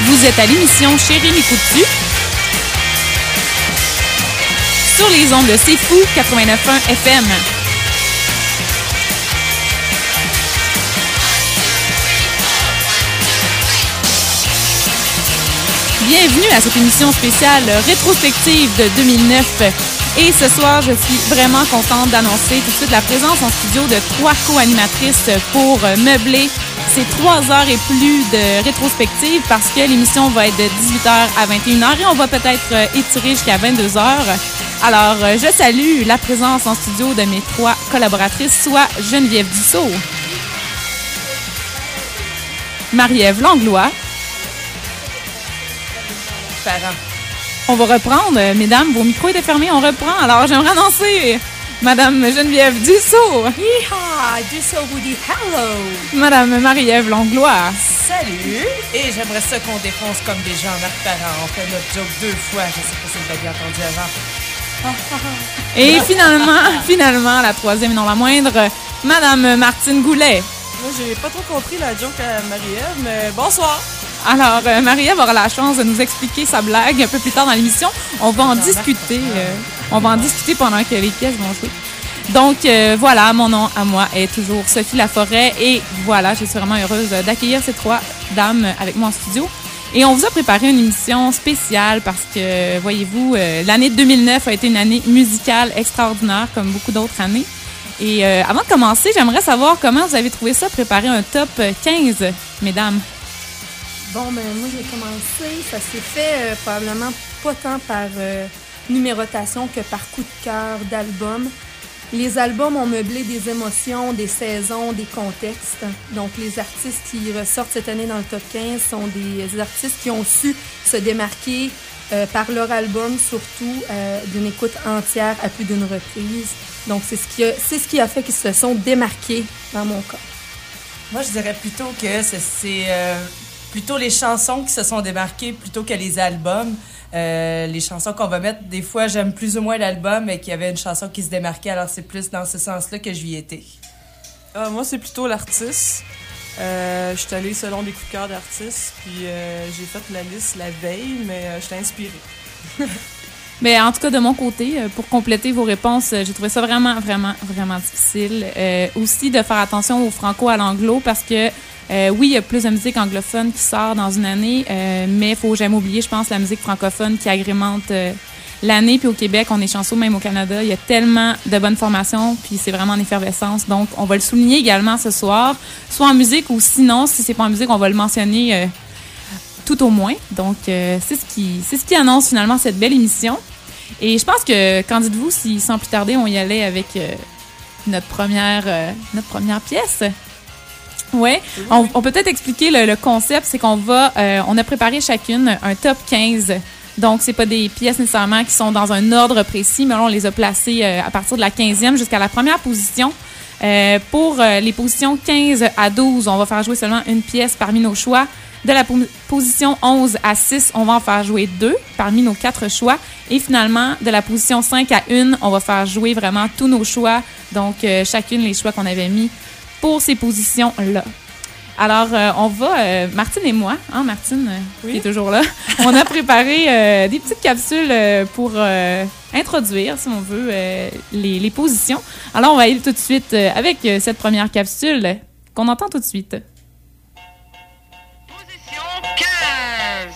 Vous êtes à l'émission Chérie m'écoutes-tu? Sur les ondes de C'est Fou 89.1 FM. Bienvenue à cette émission spéciale rétrospective de 2009. Et ce soir, je suis vraiment contente d'annoncer tout de suite la présence en studio de 3 co-animatrices pour meubler ces 3 heures et plus de rétrospective parce que l'émission va être de 18h à 21h et on va peut-être étirer jusqu'à 22h. Alors, je salue la présence en studio de mes 3 collaboratrices, soit Geneviève Dussault, Marie-Ève Langlois. On va reprendre, mesdames, vos micros étaient fermés, on reprend. Alors, j'aimerais annoncer Madame Geneviève Dussault. Yeehaw! Dussault vous dit hello! Madame Marie-Ève Langlois. Salut! Et j'aimerais ça qu'on défonce comme des gens, Marc Parent. On fait notre joke 2 fois. Je sais pas si vous l'avez entendu avant. Et finalement, la troisième et non la moindre, Madame Martine Goulet. Moi, j'ai pas trop compris la joke à Marie-Ève, mais bonsoir! Alors, Marie-Ève aura la chance de nous expliquer sa blague un peu plus tard dans l'émission. On va en discuter. On va en discuter pendant que les pièces vont jouer. Donc, voilà, mon nom à moi est toujours Sophie Laforêt. Et voilà, je suis vraiment heureuse d'accueillir ces 3 dames avec moi en studio. Et on vous a préparé une émission spéciale parce que, voyez-vous, l'année 2009 a été une année musicale extraordinaire, comme beaucoup d'autres années. Et avant de commencer, j'aimerais savoir comment vous avez trouvé ça, préparer un top 15, mesdames. Bon, ben moi, j'ai commencé. Ça s'est fait probablement pas tant par numérotation que par coup de cœur d'albums. Les albums ont meublé des émotions, des saisons, des contextes. Donc, les artistes qui ressortent cette année dans le top 15 sont des artistes qui ont su se démarquer par leur album, surtout d'une écoute entière à plus d'une reprise. Donc, c'est ce qui a fait qu'ils se sont démarqués dans mon cas. Moi, je dirais plutôt que c'est plutôt les chansons qui se sont démarquées plutôt que les albums. Les chansons qu'on va mettre, des fois, j'aime plus ou moins l'album, mais qu'il y avait une chanson qui se démarquait, alors c'est plus dans ce sens-là que j'y étais. Moi, c'est plutôt l'artiste. Je suis allée selon des coups de cœur d'artistes, puis j'ai fait la liste la veille, mais j'étais inspirée. Mais en tout cas, de mon côté, pour compléter vos réponses, j'ai trouvé ça vraiment difficile. Aussi, de faire attention au franco à l'anglo, parce que oui, il y a plus de musique anglophone qui sort dans une année, mais il faut jamais oublier, je pense, la musique francophone qui agrémente l'année. Puis au Québec, on est chanceux, même au Canada, il y a tellement de bonnes formations, puis c'est vraiment en effervescence. Donc, on va le souligner également ce soir, soit en musique ou sinon, si c'est pas en musique, on va le mentionner tout au moins. Donc, c'est ce qui annonce finalement cette belle émission. Et je pense que, qu'en dites-vous, si sans plus tarder, on y allait avec notre première pièce? Ouais, on peut peut-être expliquer le concept, c'est qu'on on a préparé chacune un top 15. Donc, c'est pas des pièces nécessairement qui sont dans un ordre précis, mais là, on les a placées à partir de la 15e jusqu'à la première position. Pour les positions 15 à 12, on va faire jouer seulement une pièce parmi nos choix. De la position 11 à 6, on va en faire jouer 2 parmi nos 4 choix. Et finalement, de la position 5 à 1, on va faire jouer vraiment tous nos choix. Donc, chacune les choix qu'on avait mis pour ces positions-là. Alors, on va, Martine et moi, hein, Martine, oui, qui est toujours là, on a préparé des petites capsules pour introduire, si on veut, les positions. Alors, on va aller tout de suite avec cette première capsule qu'on entend tout de suite. Position 15.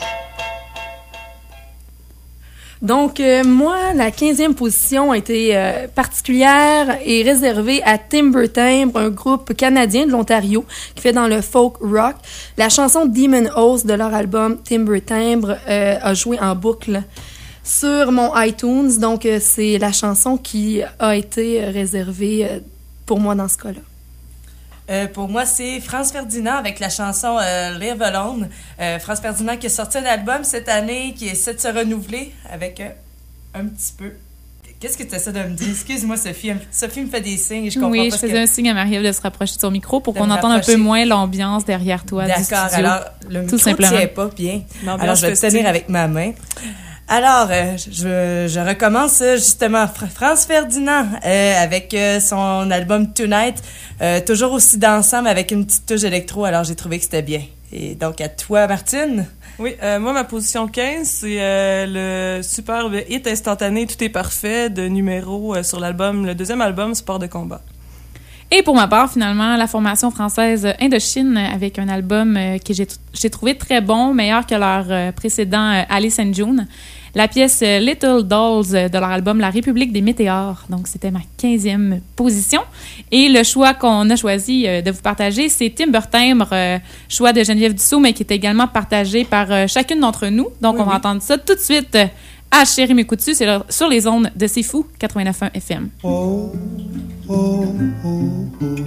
Donc, moi, la 15e position a été particulière et réservée à Timber Timbre, un groupe canadien de l'Ontario qui fait dans le folk rock. La chanson Demon Host de leur album Timber Timbre a joué en boucle sur mon iTunes. Donc, c'est la chanson qui a été réservée pour moi dans ce cas-là. Pour moi, c'est Franz Ferdinand avec la chanson Live Alone. Franz Ferdinand qui a sorti un album cette année qui essaie de se renouveler avec un petit peu. Qu'est-ce que tu essaies de me dire? Excuse-moi, Sophie. Sophie me fait des signes et je comprends pas. Oui, je faisais un signe à Marie-Ève de se rapprocher de son micro pour qu'on entende un peu moins l'ambiance derrière toi. D'accord, alors le micro ne tient pas bien. Alors, je vais te tenir avec ma main. Alors, je recommence justement Franz Ferdinand avec son album Tonight, toujours aussi dansant mais avec une petite touche électro. Alors, j'ai trouvé que c'était bien. Et donc, à toi, Martine. Oui, moi, ma position 15, c'est le superbe hit instantané « Tout est parfait » de Numéro sur l'album, le deuxième album, Sport de combat. Et pour ma part, finalement, la formation française Indochine avec un album que j'ai trouvé très bon, meilleur que leur précédent Alice and June. La pièce Little Dolls de leur album La République des Météores. Donc, c'était ma 15e position. Et le choix qu'on a choisi de vous partager, c'est Timber Timbre, choix de Geneviève Dussault, mais qui est également partagé par chacune d'entre nous. Donc, on va entendre ça tout de suite à Chérie Mécoutu, c'est sur les ondes de C'est Fou, 89.1 FM. Oh, oh, oh,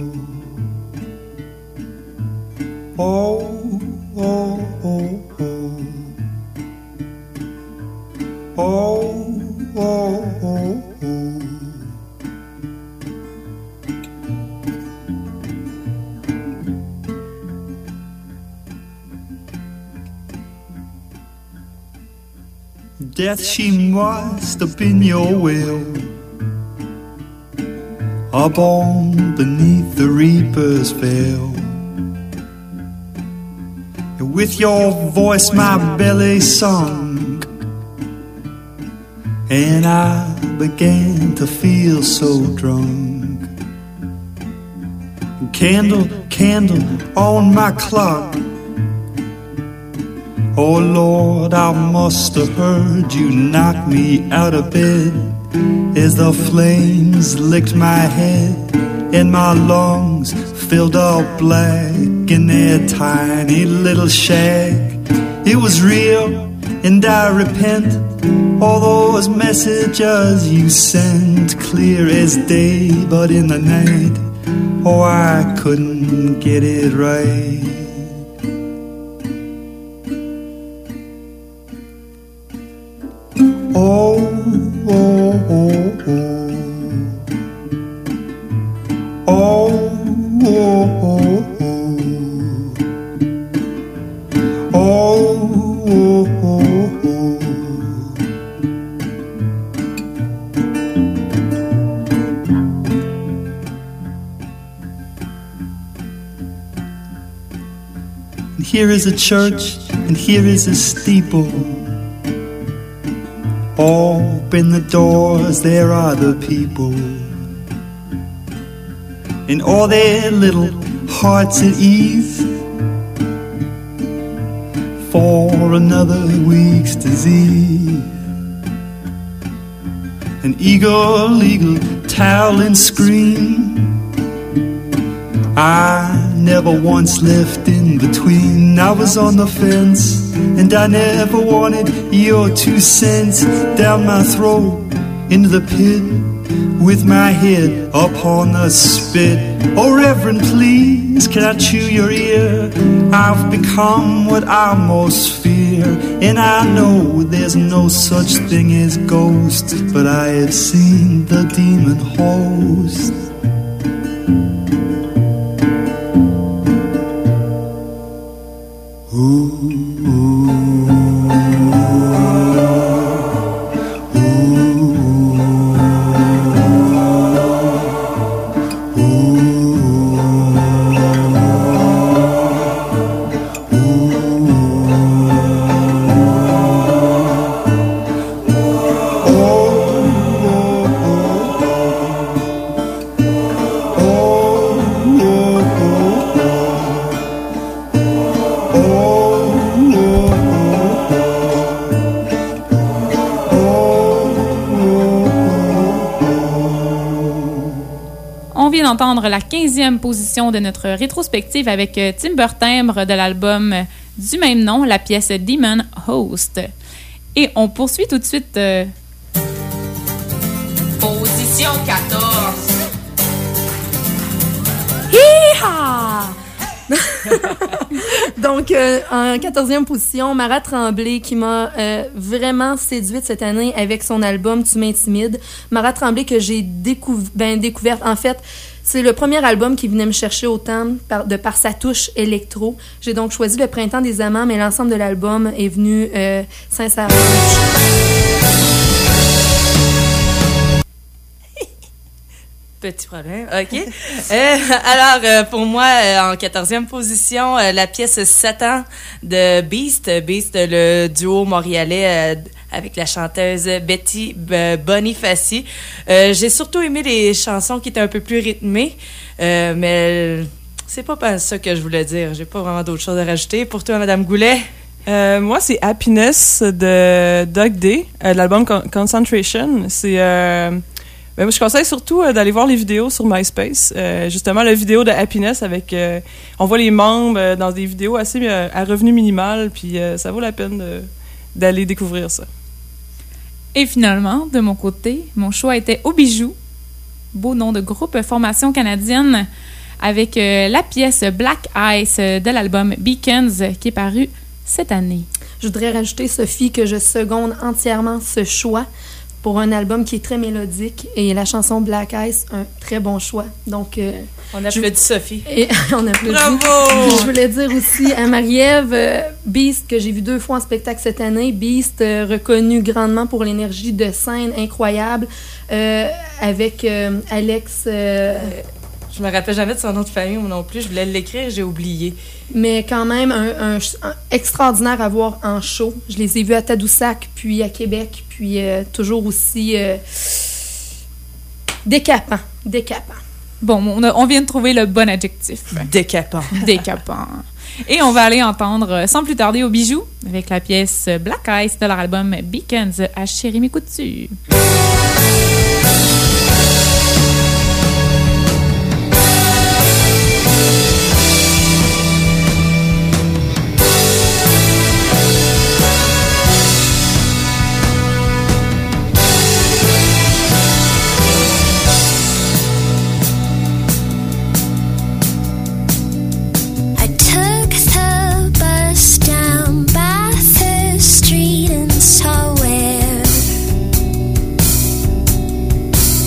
oh. Oh, oh, oh, oh. Oh, oh, oh, oh. Death, she must have been your will, up on beneath the reaper's veil. With your voice my belly sunk, and I began to feel so drunk. Candle, candle on my clock. Oh Lord, I must have heard you knock me out of bed as the flames licked my head and my lungs filled up black in their tiny little shack. It was real and I repent. All those messages you sent, clear as day, but in the night, oh, I couldn't get it right. Oh, oh, oh, oh. Oh, oh, oh, oh. Oh, oh, oh, oh. And here is a church, and here is a steeple. Open the doors, there are the people, and all their little hearts at ease for another week's disease. An eagle towel and scream. I never once left in between. I was on the fence, and I never wanted your 2 cents down my throat into the pit with my head upon the spit. Oh, Reverend, please, can I chew your ear? I've become what I most fear, and I know there's no such thing as ghosts, but I have seen the demon host. Entendre la 15e position de notre rétrospective avec Timber Timbre de l'album du même nom, la pièce Demon Host. Et on poursuit tout de suite. Position 14. Hi-ha! Donc, en 14e position, Mara Tremblay, qui m'a vraiment séduite cette année avec son album Tu m'intimides. Mara Tremblay que j'ai découverte. En fait, c'est le premier album qui venait me chercher autant par sa touche électro. J'ai donc choisi Le Printemps des Amants, mais l'ensemble de l'album est venu sincèrement. Petit problème, OK. Alors, pour moi, en 14e position, la pièce Satan de Beast. Beast, le duo montréalais avec la chanteuse Betty Bonifaci. J'ai surtout aimé les chansons qui étaient un peu plus rythmées, mais c'est pas ça que je voulais dire. J'ai pas vraiment d'autres choses à rajouter. Pour toi, Madame Goulet? Moi, c'est Happiness de Doug Day, de l'album Concentration. C'est... moi, je conseille surtout d'aller voir les vidéos sur MySpace. Justement, la vidéo de Happiness avec... on voit les membres dans des vidéos assez à revenu minimal, puis ça vaut la peine d'aller découvrir ça. Et finalement, de mon côté, mon choix était Au Bijou, beau nom de groupe, formation canadienne, avec la pièce Black Ice de l'album Beacons qui est paru cette année. Je voudrais rajouter, Sophie, que je seconde entièrement ce choix pour un album qui est très mélodique et la chanson Black Ice, un très bon choix. Donc, on applaudit Sophie. Et on applaudit. Bravo! Je voulais dire aussi à Marie-Ève, Beast, que j'ai vu 2 fois en spectacle cette année. Beast, reconnu grandement pour l'énergie de scène incroyable, avec Alex... je me rappelle jamais de son nom de famille non plus. Je voulais l'écrire, j'ai oublié. Mais quand même, un extraordinaire à voir en show. Je les ai vus à Tadoussac, puis à Québec, puis toujours aussi décapant. Bon, on vient de trouver le bon adjectif. Décapant. Décapant. Et on va aller entendre, sans plus tarder, Au Bijou, avec la pièce Black Ice de leur album Beacons à Chérie Coutu. Street and saw where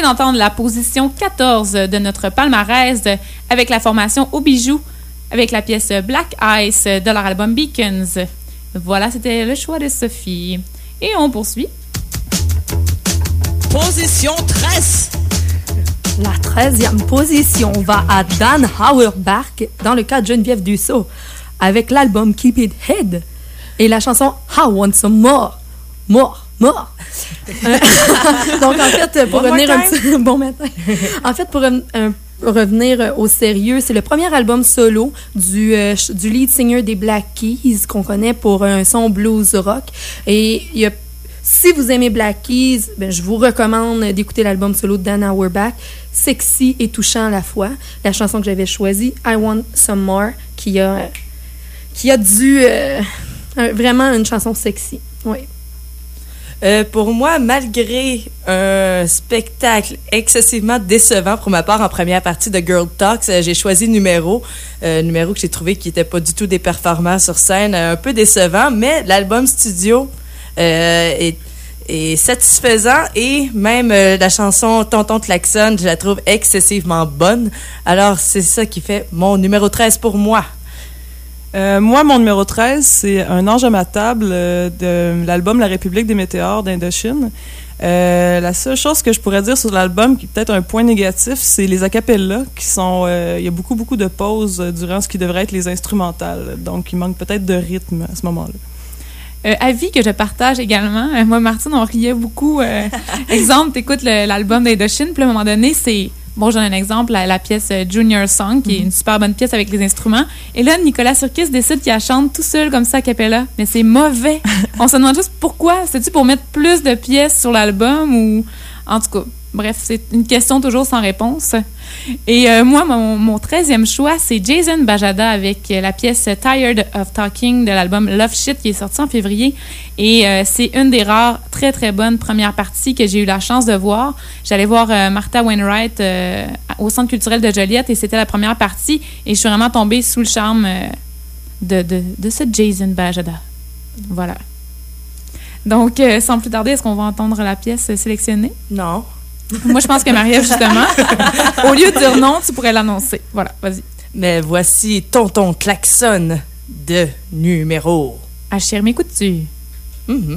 d'entendre la position 14 de notre palmarès avec la formation Au Bijou, avec la pièce Black Ice de leur album Beacons. Voilà, c'était le choix de Sophie. Et on poursuit. Position 13. La 13e position va à Dan Auerbach dans le cas de Geneviève Dussault avec l'album Keep It Hid et la chanson I Want Some More. More. Donc en fait, pour revenir un petit... Bon matin. En fait, pour revenir au sérieux, c'est le premier album solo du lead singer des Black Keys qu'on connaît pour un son blues rock. Et si vous aimez Black Keys, je vous recommande d'écouter l'album solo de Dan Auerbach, sexy et touchant à la fois. La chanson que j'avais choisie, I Want Some More, qui a vraiment une chanson sexy. Oui. Pour moi, malgré un spectacle excessivement décevant pour ma part en première partie de Girl Talks, j'ai choisi Numéro que j'ai trouvé qui n'était pas du tout des performances sur scène, un peu décevant, mais l'album studio est satisfaisant et même la chanson Tonton Klaxon, je la trouve excessivement bonne. Alors, c'est ça qui fait mon numéro 13 pour moi. Moi, mon numéro 13, c'est Un ange à ma table de l'album La République des météores d'Indochine. La seule chose que je pourrais dire sur l'album, qui est peut-être un point négatif, c'est les acapellas qui sont... il y a beaucoup de pauses durant ce qui devrait être les instrumentales. Donc, il manque peut-être de rythme à ce moment-là. Avis que je partage également. Moi, Martine, on riait beaucoup. Exemple, t'écoutes l'album d'Indochine, puis à un moment donné, c'est... Bon, j'en ai un exemple, la pièce Junior Song, qui est une super bonne pièce avec les instruments. Et là, Nicolas Sirkis décide qu'il la chante tout seul comme ça a cappella. Mais c'est mauvais. On se demande juste pourquoi. C'est-tu pour mettre plus de pièces sur l'album ou... En tout cas, bref, c'est une question toujours sans réponse. Et moi, mon 13e choix, c'est Jason Bajada avec la pièce Tired of Talking de l'album Love Shit qui est sorti en février. Et c'est une des rares très, très bonnes premières parties que j'ai eu la chance de voir. J'allais voir Martha Wainwright au Centre culturel de Joliette et c'était la première partie. Et je suis vraiment tombée sous le charme de ce Jason Bajada. Voilà. Donc, sans plus tarder, est-ce qu'on va entendre la pièce sélectionnée? Non. Moi, je pense que Marie-Ève, justement, au lieu de dire non, tu pourrais l'annoncer. Voilà, vas-y. Mais voici Tonton Klaxon de Numéro. À Cher, m'écoutes-tu? Mm-hmm.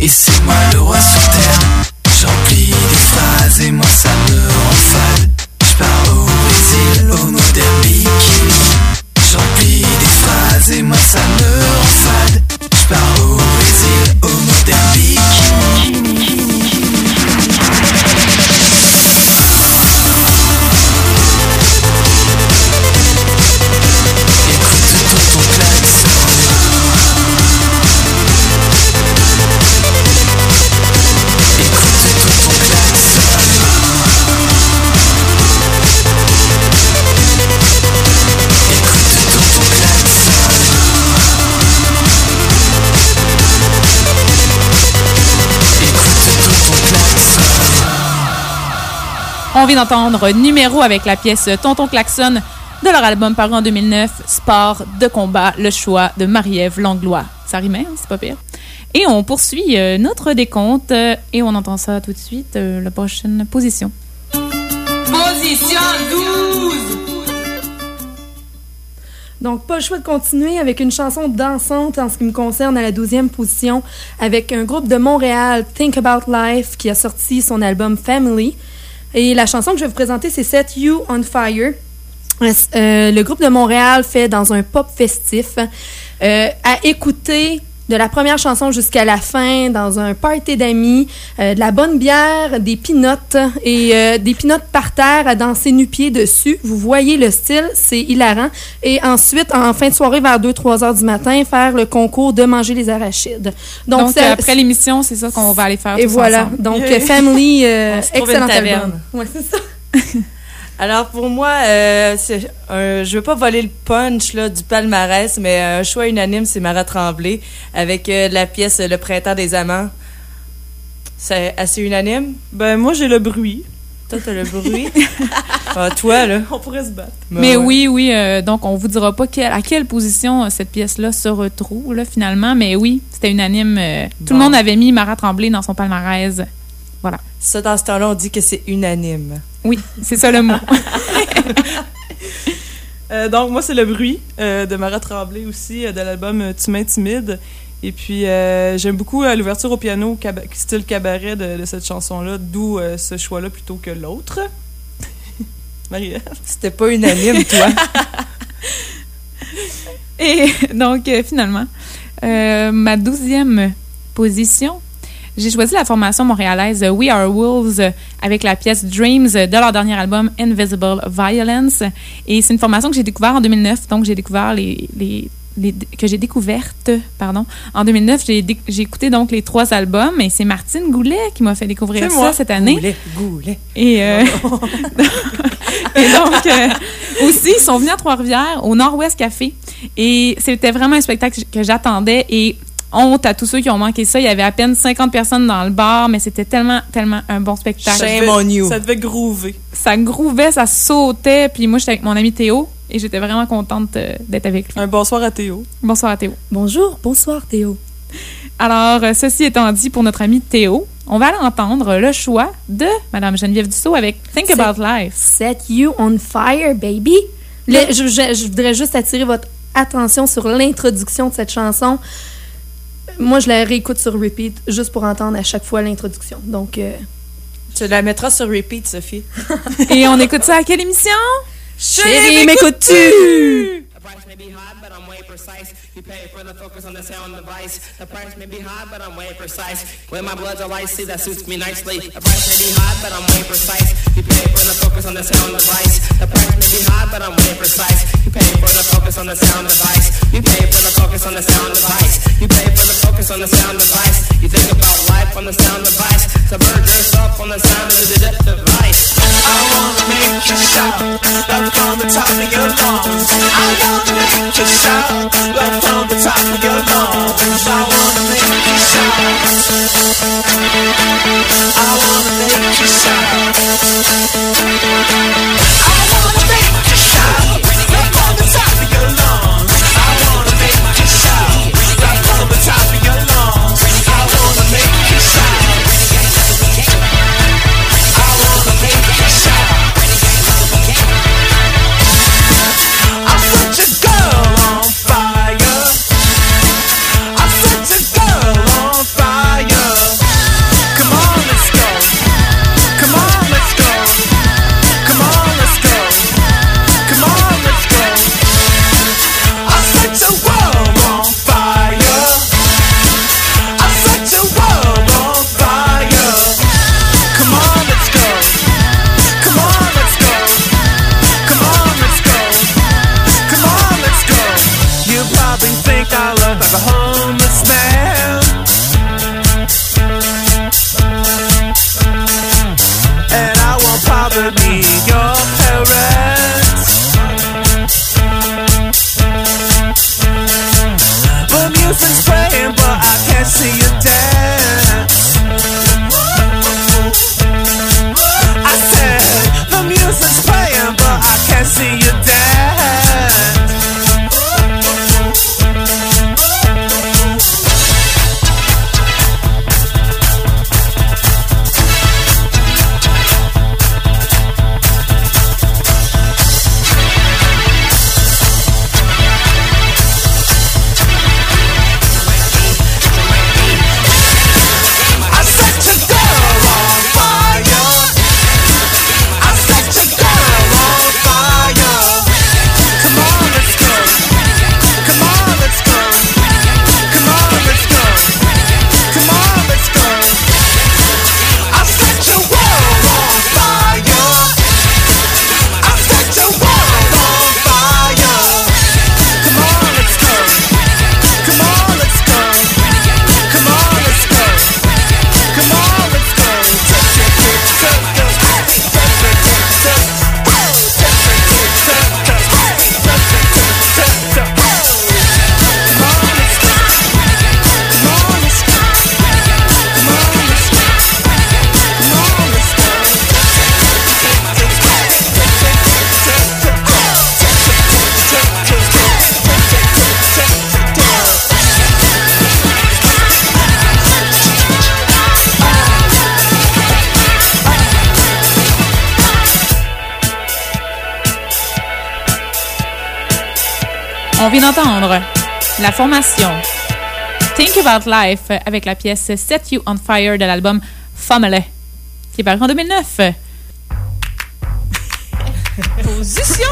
Et c'est moi le roi sur terre. J'emplis des phrases et moi ça me rend fade. J'pars au Brésil, au moderne bikini. J'emplis des phrases et moi ça me rend fade. J'pars au Brésil, au moderne bikini. On vient d'entendre Numéro avec la pièce Tonton Klaxon de leur album paru en 2009, Sport de combat, le choix de Marie-Ève Langlois. Ça rimait, hein, c'est pas pire. Et on poursuit notre décompte et on entend ça tout de suite, la prochaine position. Position 12. Donc, pas le choix de continuer avec une chanson dansante en ce qui me concerne à la 12e position avec un groupe de Montréal, Think About Life, qui a sorti son album Family. Et la chanson que je vais vous présenter, c'est Set You on Fire. Le groupe de Montréal fait dans un pop festif. À écouter de la première chanson jusqu'à la fin, dans un party d'amis, de la bonne bière, des pinottes et des pinottes par terre à danser nu-pieds dessus. Vous voyez le style, c'est hilarant. Et ensuite, en fin de soirée, vers 2-3 heures du matin, faire le concours de manger les arachides. Donc après l'émission, c'est ça qu'on va aller faire. Et voilà. Ensemble. Donc, Family, excellent album. Ouais, c'est ça. Alors pour moi, je veux pas voler le punch là, du palmarès, mais un choix unanime, c'est Mara Tremblay avec la pièce Le Printemps des Amants. C'est assez unanime? Ben, moi, j'ai le bruit. Toi, t'as le bruit? Toi, là. On pourrait se battre. Mais ouais. oui, donc on vous dira pas à quelle position cette pièce-là se retrouve, là, finalement, mais oui, c'était unanime. Tout le monde avait mis Mara Tremblay dans son palmarès. Voilà. Ça, dans ce temps-là, on dit que c'est unanime. Oui, c'est ça le mot. Donc, moi, c'est le bruit de Mara Tremblay aussi, de l'album Tu m'intimides. Et puis, j'aime beaucoup l'ouverture au piano, style cabaret de cette chanson-là, d'où ce choix-là plutôt que l'autre. Marie-Ève? C'était pas unanime, toi. Et donc, finalement, ma 12e position, j'ai choisi la formation montréalaise We Are Wolves avec la pièce Dreams de leur dernier album Invisible Violence. Et c'est une formation que j'ai découverte en 2009. Donc, j'ai découvert en 2009. J'ai écouté donc les 3 albums et c'est Martine Goulet qui m'a fait découvrir ça cette année. Goulet. Et, et donc, aussi, ils sont venus à Trois-Rivières, au Nord-Ouest Café. Et c'était vraiment un spectacle que j'attendais et honte à tous ceux qui ont manqué ça. Il y avait à peine 50 personnes dans le bar, mais c'était tellement, tellement un bon spectacle. Shame on you. Ça devait groover. Ça groovait, ça sautait. Puis moi, j'étais avec mon ami Théo et j'étais vraiment contente d'être avec lui. Un bonsoir à Théo. Bonsoir à Théo. Bonsoir Théo. Alors, ceci étant dit pour notre ami Théo, on va aller entendre le choix de Mme Geneviève Dussault avec Think About Life. Set You on Fire, baby. Je voudrais juste attirer votre attention sur l'introduction de cette chanson. Moi, je la réécoute sur repeat juste pour entendre à chaque fois l'introduction. Donc, tu la mettras sur repeat, Sophie. Et on écoute ça à quelle émission? Chérie, m'écoutes-tu? You pay for the focus on the sound device. The price may be high, but I'm way precise. When my blood's a icy, that suits me nicely. The price may be high, but I'm way precise. You pay for the focus on the sound device. The price may be high, but I'm way precise. You pay for the focus on the sound device. You pay for the focus on the sound device. You pay for the focus on the sound device. You think about life on the sound device. Subvert yourself on the sound of the device. I wanna make you shout, love from the top of your lungs. I wanna make you shout, love from the top of your lungs. I wanna make you shout. I wanna make you shout. I wanna make you shout, love from the top of your lungs. I wanna make you shout, love from the top of your lungs. I wanna make you shout. I like a homeless man. And I won't probably be your parents. The music's playing, but I can't see you dance. I said the music's playing, but I can't see you dance. On vient d'entendre la formation Think About Life avec la pièce Set You on Fire de l'album Family, qui est paru en 2009. Position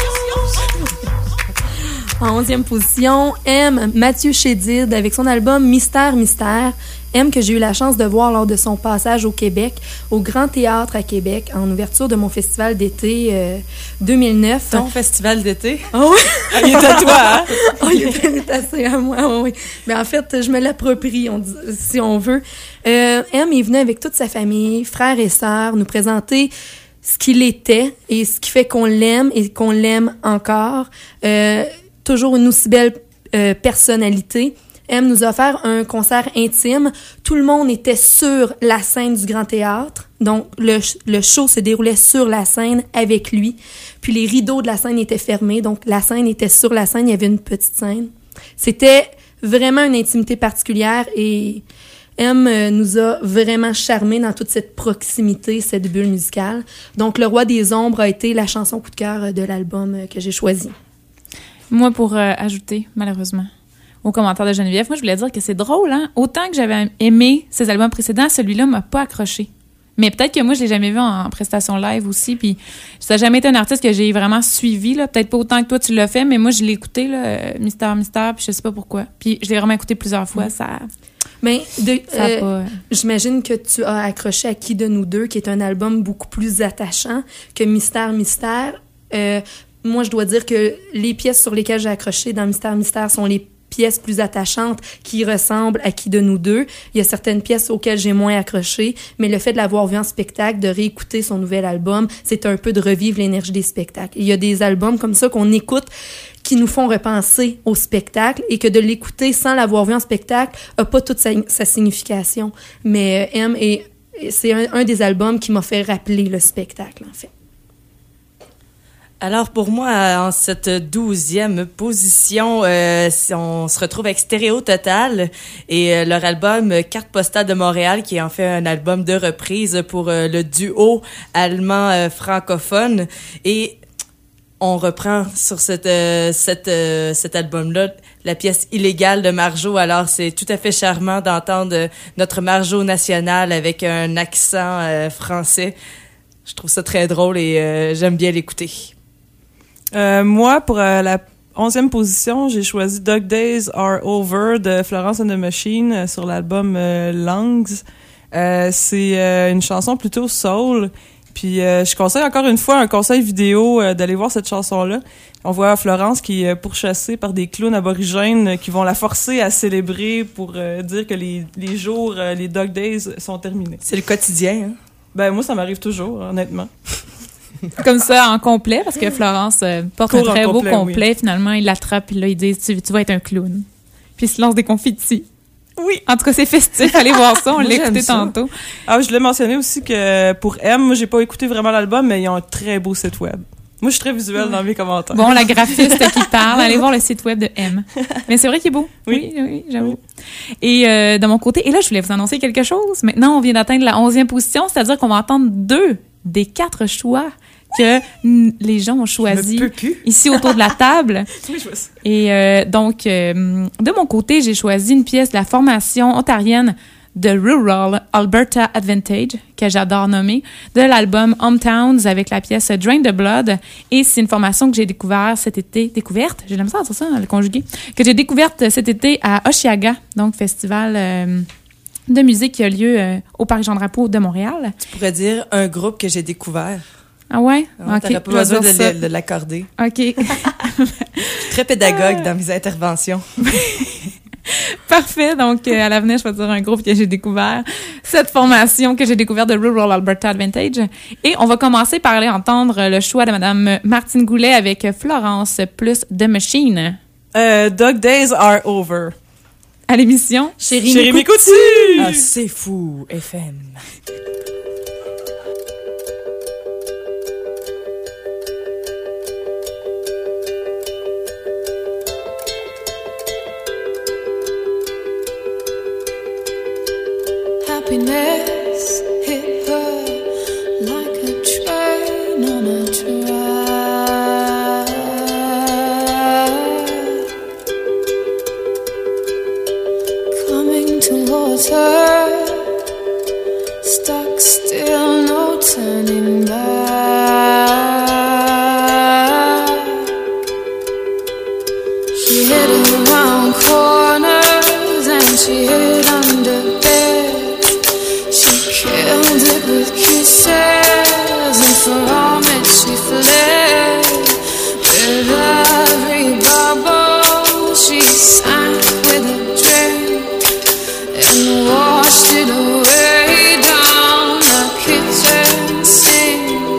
11! En 11e position, M. Mathieu Chédid avec son album Mystère, Mystère. M que j'ai eu la chance de voir lors de son passage au Québec, au Grand Théâtre à Québec, en ouverture de mon festival d'été 2009. Ton festival d'été? Oh oui! Il est à toi, hein? Oh, il est assez à moi, oh, oui. Mais en fait, je me l'approprie, si on veut. M est venu avec toute sa famille, frères et sœurs, nous présenter ce qu'il était et ce qui fait qu'on l'aime et qu'on l'aime encore. Toujours une aussi belle personnalité. M nous a offert un concert intime. Tout le monde était sur la scène du Grand Théâtre. Donc, le show se déroulait sur la scène avec lui. Puis les rideaux de la scène étaient fermés. Donc, la scène était sur la scène. Il y avait une petite scène. C'était vraiment une intimité particulière et M nous a vraiment charmés dans toute cette proximité, cette bulle musicale. Donc, Le Roi des Ombres a été la chanson coup de cœur de l'album que j'ai choisi. Moi, pour ajouter, malheureusement, au commentaire de Geneviève, moi, je voulais dire que c'est drôle, hein? Autant que j'avais aimé ses albums précédents, celui-là m'a pas accroché. Mais peut-être que moi, je l'ai jamais vu en prestation live aussi, puis ça n'a jamais été un artiste que j'ai vraiment suivi, là. Peut-être pas autant que toi, tu l'as fait, mais moi, je l'ai écouté, là, Mystère, Mystère, puis je sais pas pourquoi. Puis je l'ai vraiment écouté plusieurs fois, ça... Mais j'imagine que tu as accroché à Qui de nous deux, qui est un album beaucoup plus attachant que Mystère, Mystère. Moi, je dois dire que les pièces sur lesquelles j'ai accroché dans Mystère, Mystère sont les pièces plus attachantes qui ressemblent à Qui de nous deux. Il y a certaines pièces auxquelles j'ai moins accroché, mais le fait de l'avoir vu en spectacle, de réécouter son nouvel album, c'est un peu de revivre l'énergie des spectacles. Il y a des albums comme ça qu'on écoute qui nous font repenser au spectacle et que de l'écouter sans l'avoir vu en spectacle a pas toute sa signification. Mais M, c'est un des albums qui m'a fait rappeler le spectacle, en fait. Alors pour moi, en cette 12e position, on se retrouve avec Stéréo Total et leur album Carte postale de Montréal, qui est en fait un album de reprise pour le duo allemand francophone. Et on reprend sur cet album-là la pièce Illégale de Marjo. Alors c'est tout à fait charmant d'entendre notre Marjo nationale avec un accent français. Je trouve ça très drôle et j'aime bien l'écouter. Moi, pour la 11e position, j'ai choisi Dog Days Are Over de Florence and the Machine sur l'album Lungs. C'est une chanson plutôt soul Puis je conseille encore une fois un conseil vidéo d'aller voir cette chanson-là. On voit Florence qui est pourchassée par des clowns aborigènes qui vont la forcer à célébrer pour dire que les jours, les Dog Days sont terminés. C'est le quotidien, hein? Ben moi, ça m'arrive toujours, honnêtement. Comme ça, en complet, parce que Florence porte un Court en très beau complet, complet. Finalement, il l'attrape, puis là, il dit tu vas être un clown. Puis il se lance des confettis. Oui. En tout cas, c'est festif. Allez voir ça. On Moi, l'a écouté j'aime ça. tantôt. Ah, je l'ai mentionné aussi que pour M, moi, j'ai pas écouté vraiment l'album, mais ils ont un très beau site web. Moi, je suis très visuelle dans mes commentaires. Bon, la graphiste qui parle, allez voir le site web de M. Mais c'est vrai qu'il est beau. Oui, j'avoue. Et de mon côté, et là, je voulais vous annoncer quelque chose. Maintenant, on vient d'atteindre la 11e position, c'est-à-dire qu'on va entendre 2 des 4 choix que les gens ont choisis ici autour de la table. Oui, je vois ça. Et donc, de mon côté, j'ai choisi une pièce de la formation ontarienne de Rural Alberta Advantage, que j'adore nommer, de l'album Hometowns avec la pièce Drain the Blood. Et c'est une formation que j'ai découverte cet été, j'ai l'impression de dire ça, le conjugué, que j'ai découverte cet été à Oshiaga, donc festival de musique qui a lieu au Parc Jean-Drapeau de Montréal. Tu pourrais dire un groupe que j'ai découvert. Ah ouais? Ok, t'aurais pas besoin de l'accorder. OK. Je suis très pédagogue dans mes interventions. Parfait. Donc, à l'avenir, je vais dire un groupe que j'ai découvert. Cette formation que j'ai découverte de Rural Alberta Advantage. Et on va commencer par aller entendre le choix de Madame Martine Goulet avec Florence plus The Machine. Dog Days are over. À l'émission Chérie Mikoutsi! Ah, c'est fou, FM. Happiness hit her like a train on a track. Coming towards her, stuck still, no turning back. She hid around corners and she hid under beds. Killed it with kisses, and from it she fled. With every bubble she sank with a drink and washed it away down the kitchen sink.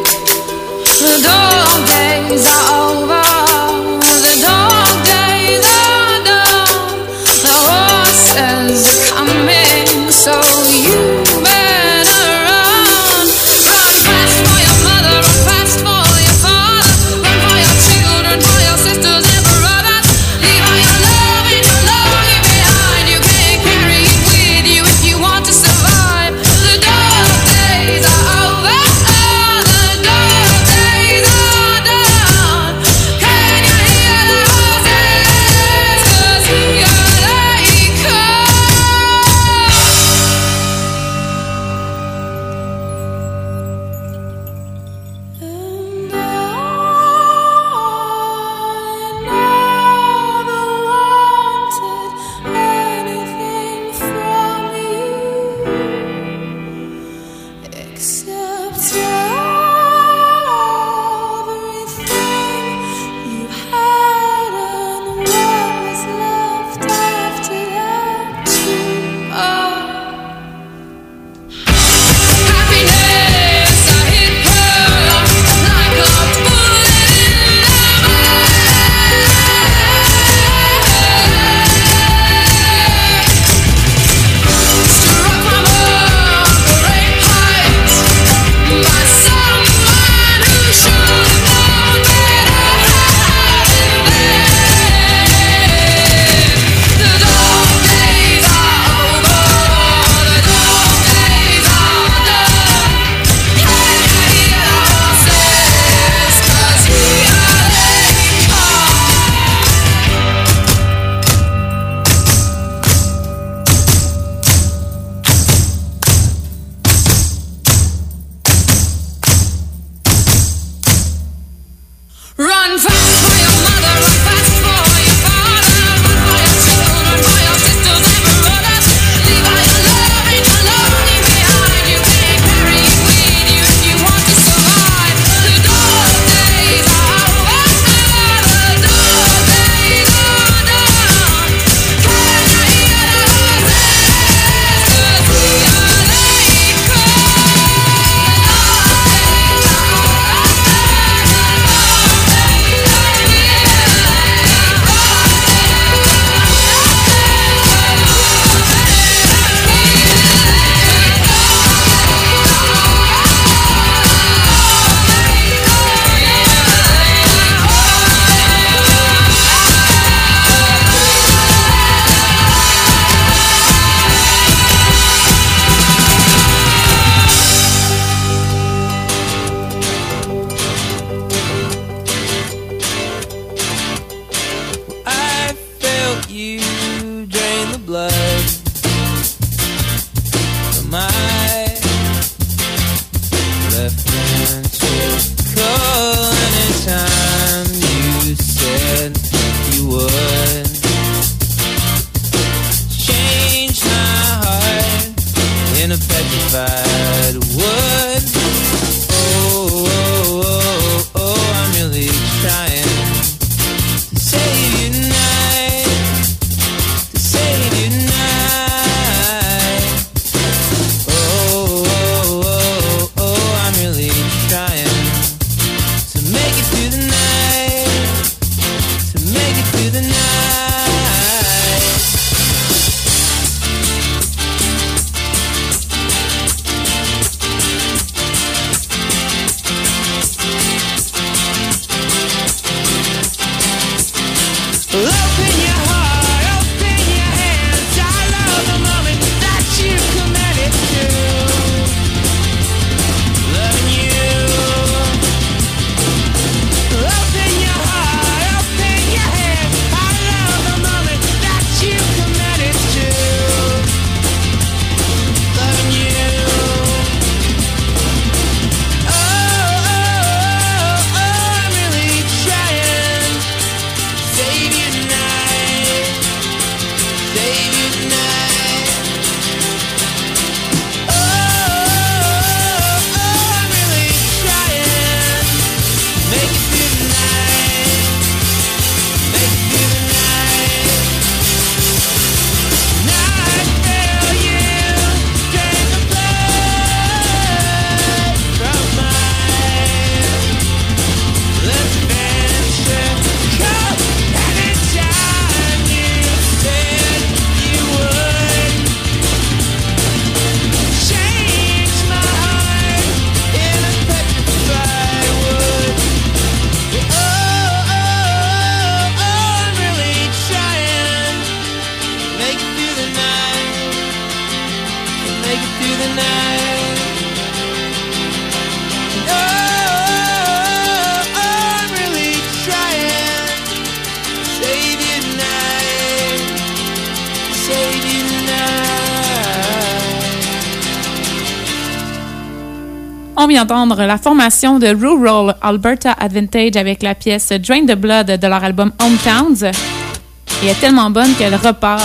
On vient d'entendre la formation de Rural Alberta Advantage avec la pièce Drain the Blood de leur album Hometowns. Et elle est tellement bonne qu'elle repart.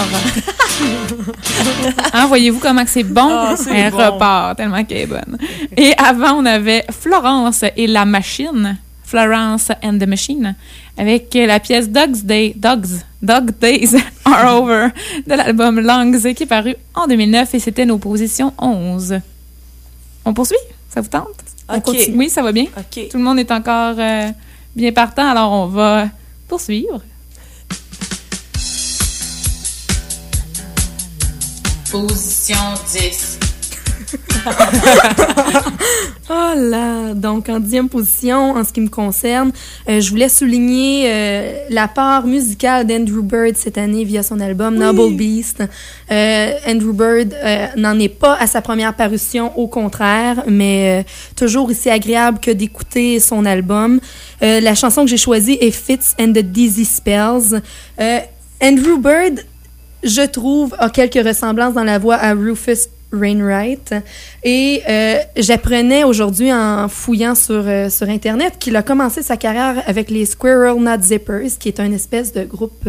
Hein, voyez-vous comment que c'est bon? Elle repart tellement qu'elle est bonne. Et avant, on avait Florence et la Machine. Florence and the Machine, avec la pièce Dog Days Are Over de l'album Lungs qui est paru en 2009 et c'était nos positions 11. On poursuit? Ça vous tente? OK. Oui, ça va bien? OK. Tout le monde est encore bien partant, alors on va poursuivre. Position 10. Oh là! Donc, en 10e position, en ce qui me concerne, je voulais souligner la part musicale d'Andrew Bird cette année via son album Noble Beast. Andrew Bird n'en est pas à sa première parution, au contraire, mais toujours aussi agréable que d'écouter son album. La chanson que j'ai choisie est Fits and the Dizzy Spells. Andrew Bird, je trouve, a quelques ressemblances dans la voix à Rufus Wainwright. Et j'apprenais aujourd'hui en fouillant sur Internet qu'il a commencé sa carrière avec les Squirrel Nut Zippers, qui est une espèce de groupe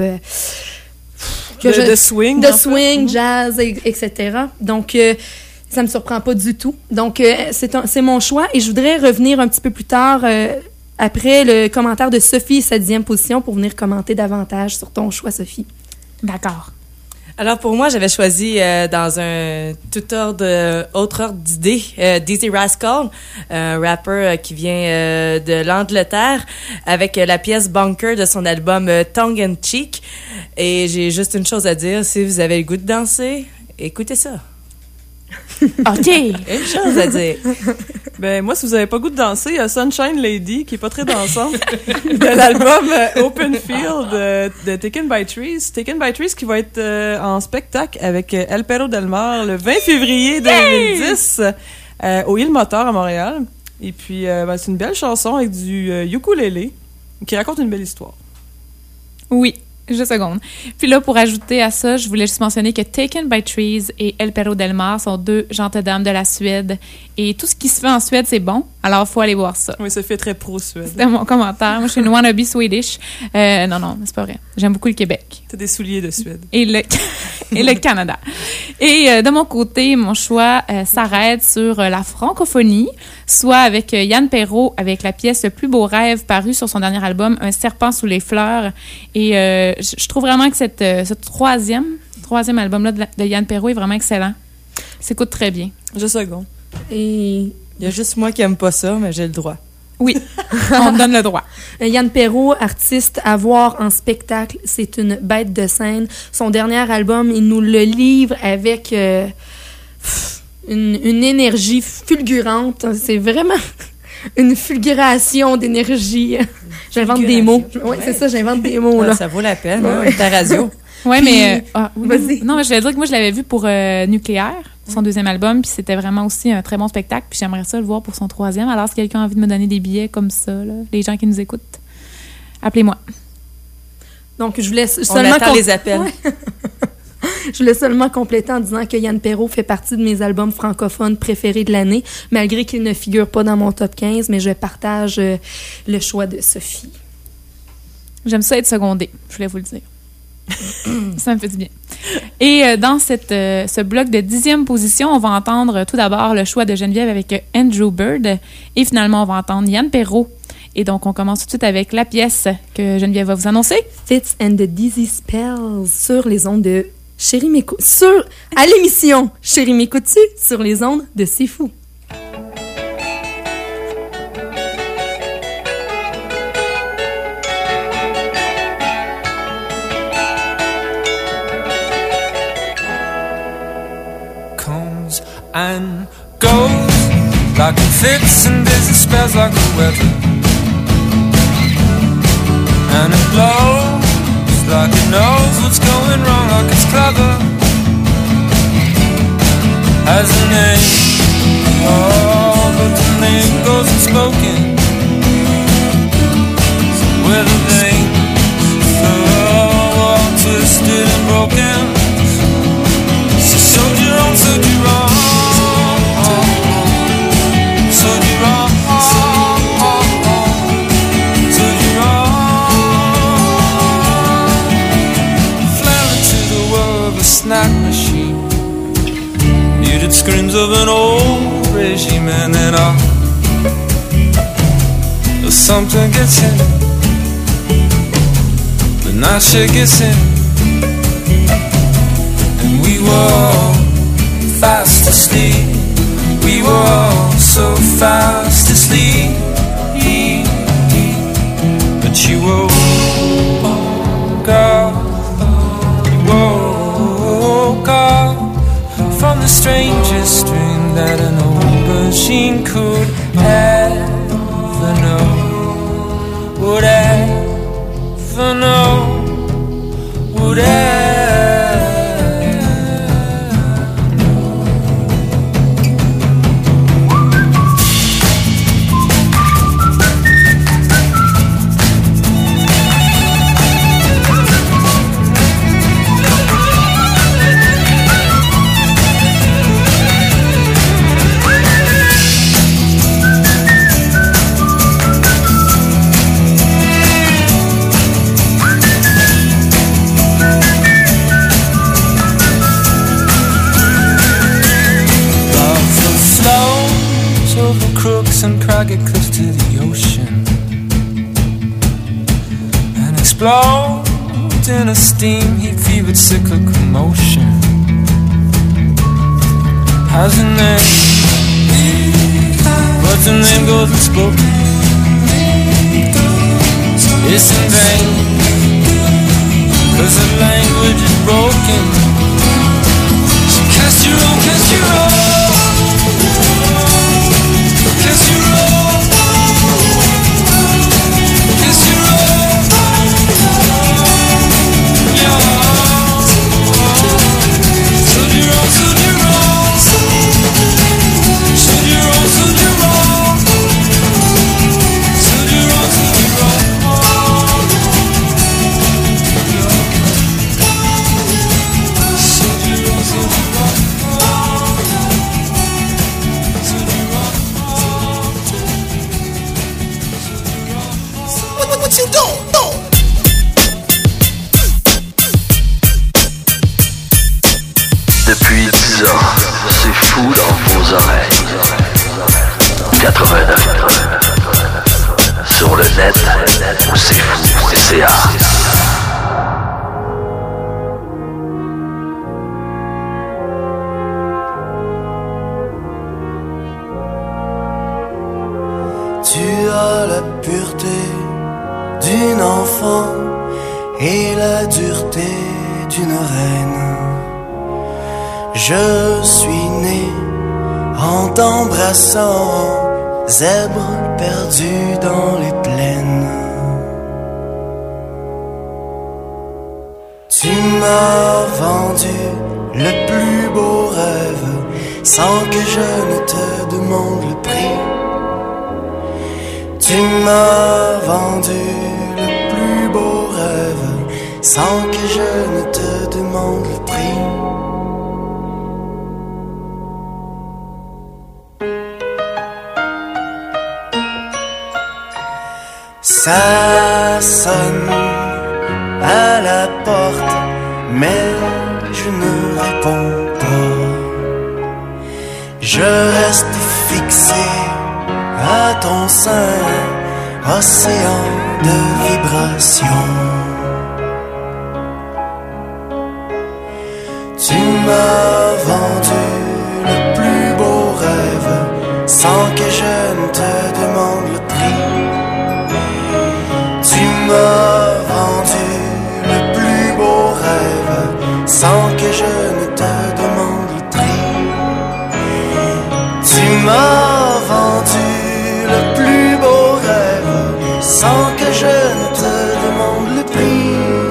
de swing. De swing, jazz, etc. Donc, ça me surprend pas du tout. Donc, c'est mon choix. Et je voudrais revenir un petit peu plus tard, après le commentaire de Sophie, sa 10e position, pour venir commenter davantage sur ton choix, Sophie. D'accord. Alors, pour moi, j'avais choisi dans un autre ordre d'idée, Dizzy Rascal, un rappeur qui vient de l'Angleterre, avec la pièce Bunker de son album Tongue in Cheek. Et j'ai juste une chose à dire, si vous avez le goût de danser, écoutez ça. OK! Une chose à dire. Ben, moi, si vous avez pas le goût de danser, il y a Sunshine Lady, qui est pas très dansante, de l'album Open Field de Taken by Trees. Taken by Trees qui va être en spectacle avec El Perro del Mar le 20 février 2010 au Île Moteur à Montréal. Et puis, ben, c'est une belle chanson avec du ukulélé qui raconte une belle histoire. Oui. Juste une seconde. Puis là, pour ajouter à ça, je voulais juste mentionner que Taken by Trees et El Perro del Mar sont deux gentilles-dames de la Suède. Et tout ce qui se fait en Suède, c'est bon. Alors, il faut aller voir ça. Oui, ça fait très pro-Suède. C'était mon commentaire. Moi, je suis une wannabe Swedish. Non, c'est pas vrai. J'aime beaucoup le Québec. T'as des souliers de Suède. Et le Canada. Et de mon côté, mon choix s'arrête sur la francophonie, soit avec Yann Perrault, avec la pièce Le plus beau rêve, parue sur son dernier album, Un serpent sous les fleurs. Et je trouve vraiment que ce troisième album-là de Yann Perrault est vraiment excellent. Il s'écoute très bien. Je seconde. Et il y a juste moi qui aime pas ça, mais j'ai le droit. Oui, on me donne le droit. Yann Perrault, artiste à voir en spectacle, c'est une bête de scène. Son dernier album, il nous le livre avec une énergie fulgurante. C'est vraiment une fulguration d'énergie. J'invente des mots. Oui, c'est ça, j'invente des mots. Là. Ça vaut la peine, ta radio. Oui, mais... vas-y. Non, mais je voulais dire que moi, je l'avais vu pour Nucléaire, son deuxième album, puis c'était vraiment aussi un très bon spectacle, puis j'aimerais ça le voir pour son troisième. Alors, si quelqu'un a envie de me donner des billets comme ça, là, les gens qui nous écoutent, appelez-moi. Donc, je voulais On attend les appels. Ouais. Je voulais seulement compléter en disant que Yann Perrault fait partie de mes albums francophones préférés de l'année, malgré qu'il ne figure pas dans mon top 15, mais je partage le choix de Sophie. J'aime ça être secondée, je voulais vous le dire. Ça me fait du bien. Et dans ce bloc de 10e position, on va entendre tout d'abord le choix de Geneviève avec Andrew Bird, et finalement, on va entendre Yann Perrault. Et donc, on commence tout de suite avec la pièce que Geneviève va vous annoncer. Fits and the Dizzy Spells sur les ondes de Chérie m'écoute. À l'émission Chérie m'écoute-tu sur les ondes de C'est Fou. Comes and goes like it fits and dizzy spells like the weather. And it blows like it knows what's going wrong, like it's clever. Has a name, oh, but the name goes unspoken. Where the veins are all twisted and broken. So soldier on, soldier on, soldier It screams of an old regime, and then something gets in, the night shit gets in, and we were all fast asleep. We were all so fast asleep, but you woke up, from the strangest dream that an old machine could ever know, would ever know, would ever. And craggy cliffs to the ocean, and explodes in a steam heat fevered cyclical motion. Has a name, but the name goes unspoken. It's in vain, 'cause the language is broken. So cast your own, cast your own. Cast your own, cast your own, yeah. Should your own, should your own, should your own, should your own, should your own, should your own. What you doing? Depuis 10 ans, c'est fou dans vos oreilles. 89 sur le net ou c'est fou.ca. Tu as la pureté d'une enfant et la dureté d'une reine. Je suis né en t'embrassant, zèbre perdu dans les plaines. Tu m'as vendu le plus beau rêve sans que je ne te demande le prix. Tu m'as vendu le plus beau rêve sans que je ne te demande le prix. Ça sonne à la porte, mais je ne réponds pas. Je reste fixé à ton sein, océan de vibrations. Tu m'as vendu le plus beau rêve sans que je ne te demande le prix. Tu m'as vendu le plus beau rêve sans que je ne te demande le prix. Tu m'as vendu le plus beau rêve sans que je ne te demande le prix.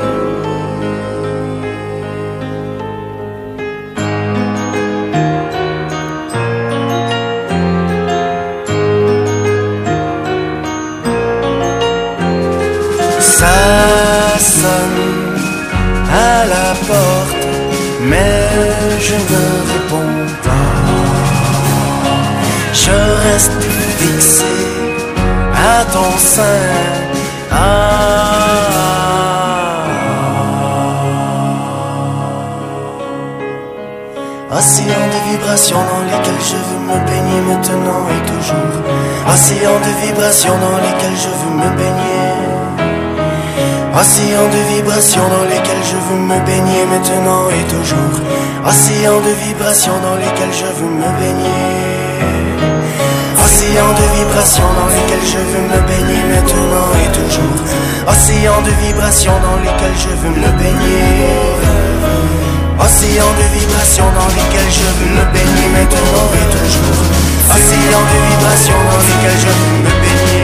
Ça sonne à la porte, mais je ne réponds pas. Je reste fixé à ton sein. Océan de vibrations dans lesquelles je veux me baigner maintenant et toujours. Océan de vibrations dans lesquelles je veux me baigner. Océan de vibrations dans lesquelles je veux me baigner maintenant et toujours. Océan de vibrations dans lesquelles je veux me baigner. Océan de vibrations dans lesquelles je veux me baigner maintenant et toujours. Océan de vibrations dans lesquelles je veux me baigner. Océan de vibrations dans lesquelles je veux me baigner maintenant et toujours. Océan de vibrations dans lesquelles je veux me baigner.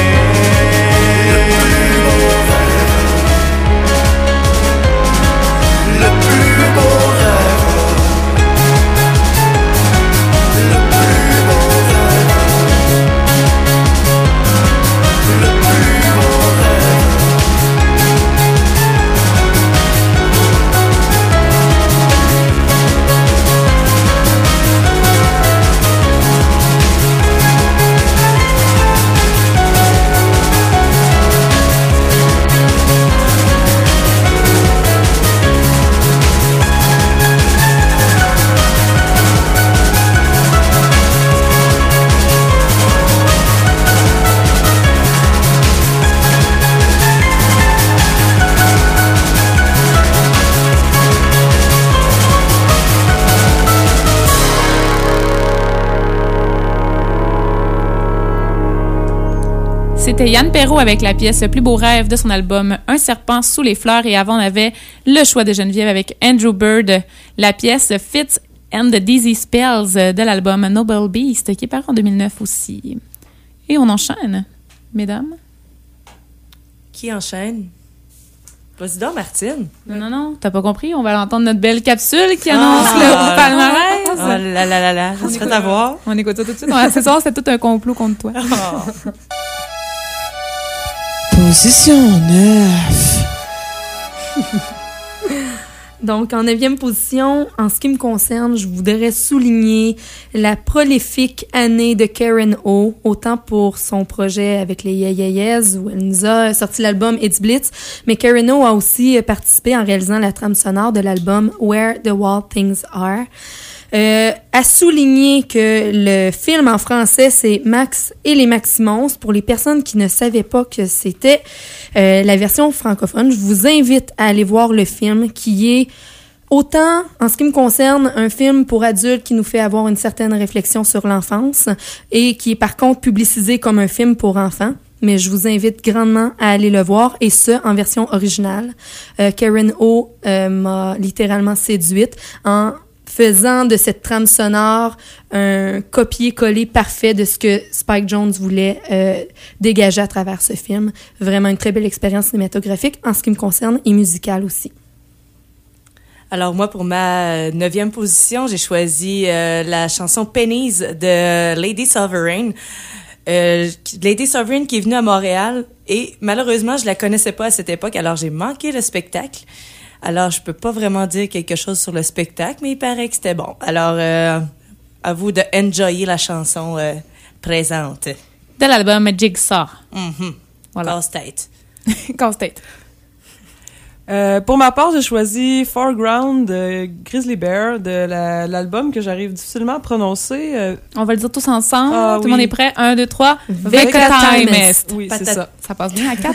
Le plus beau rêve. Le plus beau rêve. Le plus beau rêve. C'était Yann Perrault avec la pièce Plus beau rêve de son album Un serpent sous les fleurs. Et avant, on avait le choix de Geneviève avec Andrew Bird, la pièce Fits and the Dizzy Spells de l'album Noble Beast, qui est paru en 2009 aussi. Et on enchaîne, mesdames. Qui enchaîne? Vas-y donc, Martine. Non, t'as pas compris? On va entendre notre belle capsule qui annonce le palmarès. Oh là là là là, ça se fait avoir. On écoute ça tout de suite. C'est ça, c'est tout un complot contre toi. Oh. Position 9. Donc, en 9e position, en ce qui me concerne, je voudrais souligner la prolifique année de Karen O, autant pour son projet avec les Yeah Yeah Yeahs, où elle nous a sorti l'album It's Blitz, mais Karen O a aussi participé en réalisant la trame sonore de l'album Where the Wild Things Are. À souligner que le film en français, c'est Max et les Maximons. Pour les personnes qui ne savaient pas que c'était la version francophone, je vous invite à aller voir le film, qui est autant, en ce qui me concerne, un film pour adultes qui nous fait avoir une certaine réflexion sur l'enfance et qui est par contre publicisé comme un film pour enfants. Mais je vous invite grandement à aller le voir, et ce, en version originale. Karen O m'a littéralement séduite en faisant de cette trame sonore un copier-coller parfait de ce que Spike Jonze voulait dégager à travers ce film. Vraiment une très belle expérience cinématographique en ce qui me concerne, et musicale aussi. Alors moi, pour ma 9e position, j'ai choisi la chanson Pennies de Lady Sovereign. Lady Sovereign qui est venue à Montréal, et malheureusement, je la connaissais pas à cette époque, alors j'ai manqué le spectacle. Alors, je peux pas vraiment dire quelque chose sur le spectacle, mais il paraît que c'était bon. Alors, à vous de enjoyer la chanson présente. De l'album Jigsaw. Mm-hmm. Voilà. Casse-tête. Casse-tête. Pour ma part, j'ai choisi Foreground de Grizzly Bear, de l'album que j'arrive difficilement à prononcer. On va le dire tous ensemble. Tout le oui. monde est prêt? 1, 2, 3. Vekatimest. Oui, c'est ça. Ça passe bien à 4.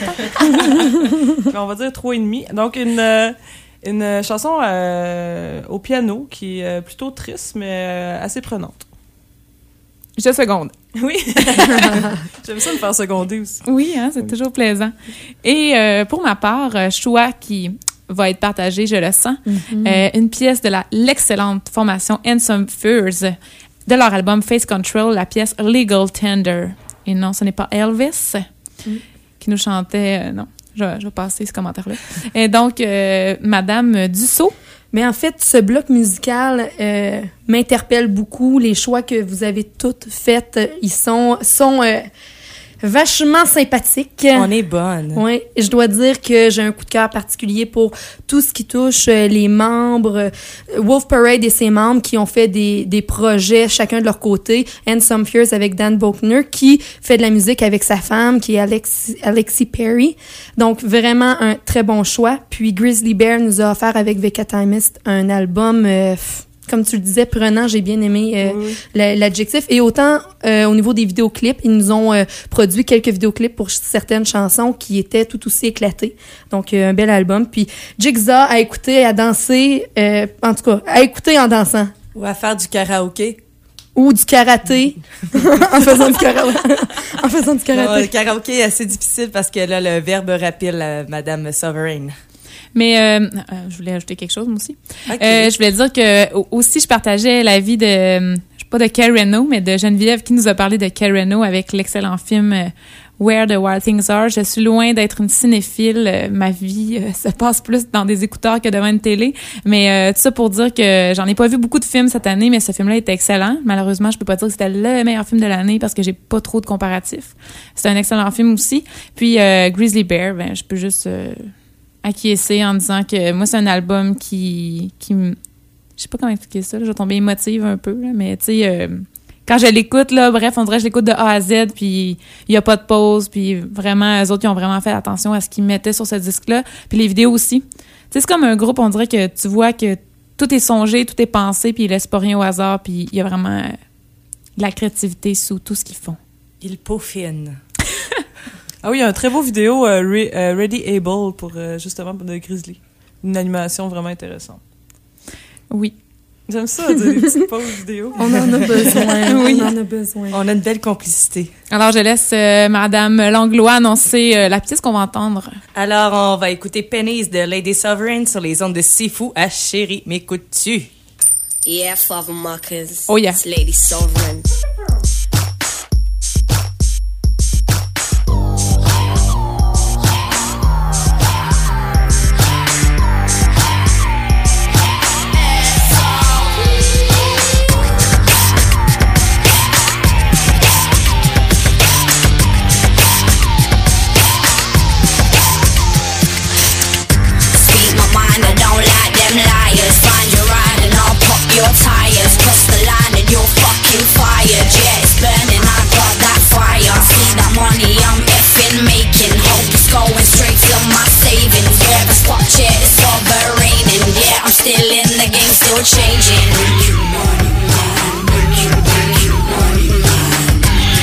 On va dire 3,5. Donc, une chanson au piano qui est plutôt triste, mais assez prenante. Je seconde. Oui. J'aime ça me faire seconder aussi. Oui, hein, c'est toujours plaisant. Et pour ma part, choix qui va être partagé, je le sens, une pièce de l'excellente formation Handsome Furs de leur album Face Control, la pièce Legal Tender. Et non, ce n'est pas Elvis qui nous chantait... non, je vais passer ce commentaire-là. Et donc, Madame Dussault. Mais en fait, ce bloc musical m'interpelle beaucoup. Les choix que vous avez toutes faites, ils sont vachement sympathiques. On est bonne. Oui, je dois dire que j'ai un coup de cœur particulier pour tout ce qui touche les membres, Wolf Parade et ses membres qui ont fait des projets chacun de leur côté. Handsome Fierce avec Dan Buckner qui fait de la musique avec sa femme qui est Alexi Perry. Donc vraiment un très bon choix. Puis Grizzly Bear nous a offert avec Vekatimest un album comme tu le disais, prenant, j'ai bien aimé l'adjectif. Et autant au niveau des vidéoclips, ils nous ont produit quelques vidéoclips pour certaines chansons qui étaient tout aussi éclatées. Donc, un bel album. Puis Jigsaw à écouter, à danser, en tout cas, à écouter en dansant. Ou à faire du karaoké. Ou du karaté en faisant du karaté. En faisant du karaté. Non, le karaoké est assez difficile parce que là, le verbe rappelle Madame Sovereign. Mais je voulais ajouter quelque chose, moi aussi. Okay. Je voulais dire que aussi, je partageais l'avis de, pas de Kay Reno, mais de Geneviève qui nous a parlé de Kay Reno avec l'excellent film Where the Wild Things Are. Je suis loin d'être une cinéphile. Ma vie se passe plus dans des écouteurs que devant une télé. Mais tout ça pour dire que j'en ai pas vu beaucoup de films cette année, mais ce film-là était excellent. Malheureusement, je peux pas dire que c'était le meilleur film de l'année parce que j'ai pas trop de comparatifs. C'est un excellent film aussi. Puis Grizzly Bear, ben je peux juste acquiescer en disant que moi, c'est un album qui je sais pas comment expliquer ça, là, je vais tomber émotive un peu, là, mais tu sais, quand je l'écoute, là, bref, on dirait que je l'écoute de A à Z, puis il y a pas de pause, puis vraiment, eux autres, ils ont vraiment fait attention à ce qu'ils mettaient sur ce disque-là, puis les vidéos aussi. Tu sais, c'est comme un groupe, on dirait que tu vois que tout est songé, tout est pensé, puis ils laissent pas rien au hasard, puis il y a vraiment de la créativité sous tout ce qu'ils font. Ils peaufinent. Ah oui, il y a un très beau vidéo, Ready Able, pour justement de Grizzly. Une animation vraiment intéressante. Oui. J'aime ça, des petites pauses vidéo. On en a besoin. Oui. On en a besoin. On a une belle complicité. Alors, je laisse Madame Langlois annoncer la pièce qu'on va entendre. Alors, on va écouter Pennies de Lady Sovereign sur les ondes de Sifu à Chérie. M'écoutes-tu? Yeah, Father Marcus. Oh yeah. It's Lady Sovereign. Your tires, cross the line and you're fucking fired. Yeah, it's burning, I got that fire. See that money I'm effing making. Hope it's going straight to my savings. Yeah, that's what, yeah, it's sovereign. And yeah, I'm still in the game, still changing. Make you money, man. Make you money, man.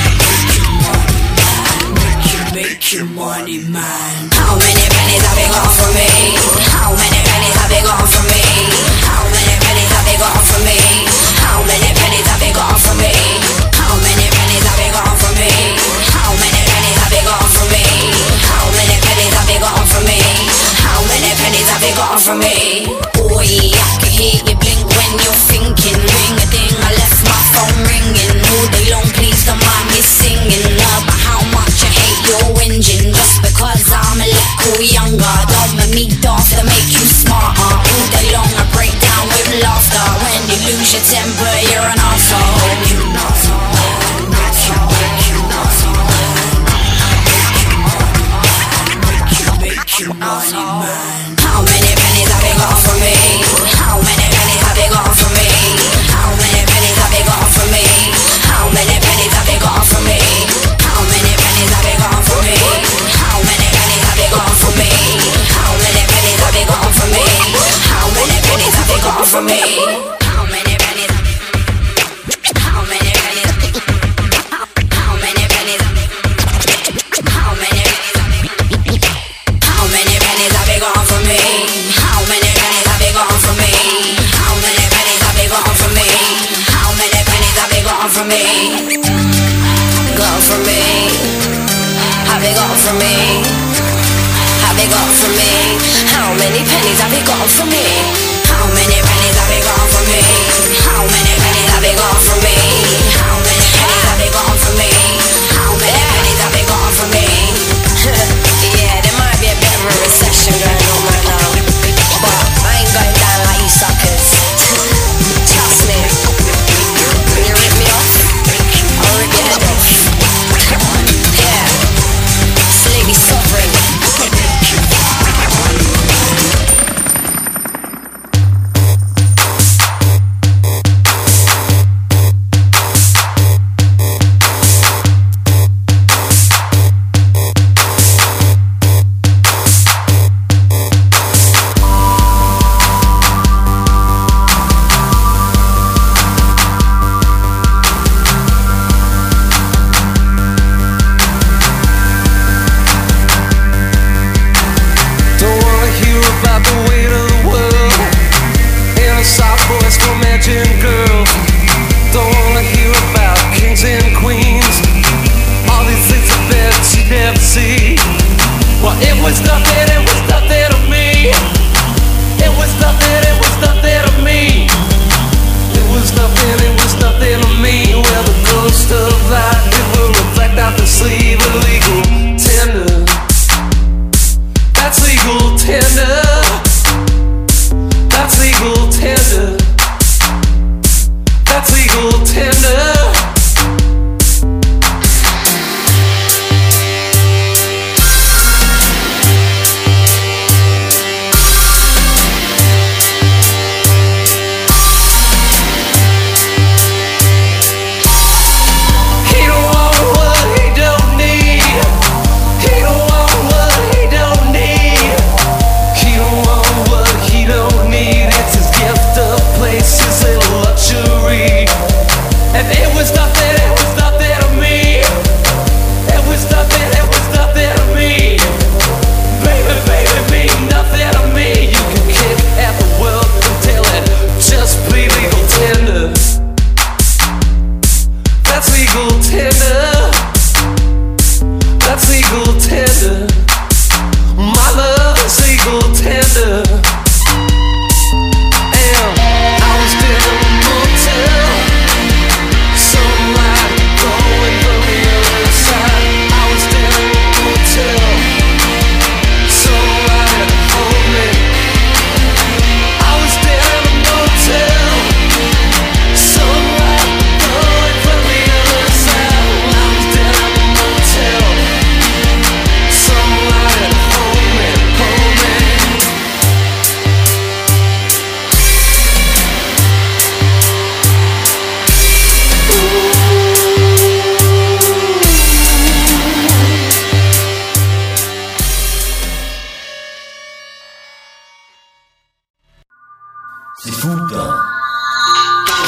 Make you money, man. How many pennies have you got for me? How many pennies have you got for me? How many pennies have you got for me? How many pennies have you got for me? How many pennies have you got for me? How many pennies have you got for me? How many pennies have you got for me? How many pennies have you got for me? Oh yeah, I can hear you blink when you're thinking. Ring a ding, I left my phone ringing. All day long, please don't mind me singing about how much I hate your whinging. Just because I'm a little younger, don't make me daft to make you smarter. All day long, I break down with laughter. When you lose your temper, you're an arsehole. Money, man. How many pennies have you got for me? How many pennies have you got for me? How many pennies have you got for me? How many pennies have you got for me? How many pennies have you got for me? How many pennies have you got for me? How many pennies have you got for me? How many pennies have you got for me? How many pennies? How many pennies? How many pennies? How many? How many pennies have you got for me? How many pennies have you got for me? How many pennies have you got for me? How many pennies have you got for me? Got for me? Have you got for me? Have you got for me? How many pennies have you got for me? How many pennies have you got for me? How many pennies have you got for me? How many pennies have you got for me? How many pennies have you got for me? Yeah, there might be a bit of a recession going on right now, but I ain't going down like you suckers. Trust me. When you rip me off, I'll rip your head off. Yeah, it's Lady Sovereign.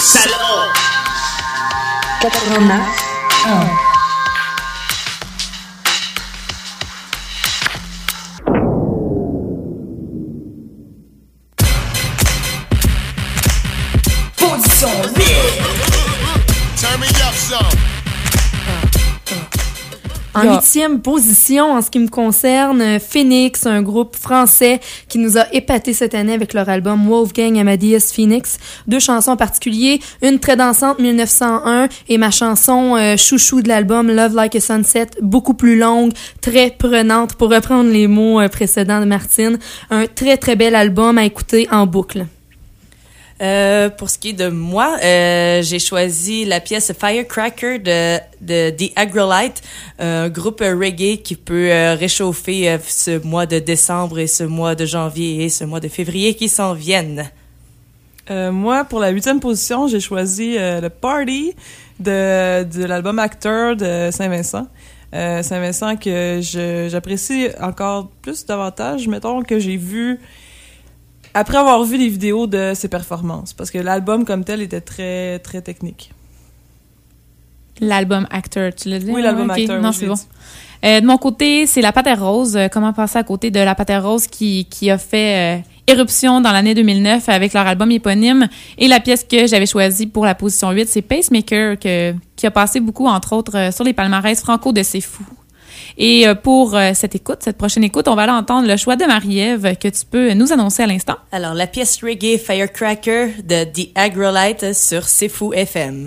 salaud. 89.1 Position 8. Turn me up some. En 8e position, en ce qui me concerne, Phoenix, un groupe français qui nous a épaté cette année avec leur album Wolfgang Amadeus Phoenix. 2 chansons en particulier, une très dansante, 1901, et ma chanson chouchou de l'album, Love Like a Sunset, beaucoup plus longue, très prenante, pour reprendre les mots précédents de Martine. Un très très bel album à écouter en boucle. Pour ce qui est de moi, j'ai choisi la pièce Firecracker de The Agrolite, un groupe reggae qui peut réchauffer ce mois de décembre et ce mois de janvier et ce mois de février qui s'en viennent. Moi, pour la 8e position, j'ai choisi le Party de l'album Acteur de Saint-Vincent. Saint-Vincent que j'apprécie encore plus davantage, mettons, que j'ai vu après avoir vu les vidéos de ses performances, parce que l'album comme tel était très, très technique. L'album Acteur, tu l'as dit? Oui, l'album okay. Acteur. Non, oui, c'est bon. De mon côté, c'est La Patère Rose. Comment passer à côté de La Patère Rose qui a fait éruption dans l'année 2009 avec leur album éponyme. Et la pièce que j'avais choisie pour la position 8, c'est Pacemaker, qui a passé beaucoup, entre autres, sur les palmarès franco de C'est Fou. Et pour cette prochaine écoute, on va aller entendre le choix de Marie-Ève que tu peux nous annoncer à l'instant. Alors, la pièce reggae Firecracker de The Agrolite sur C'est Fou FM.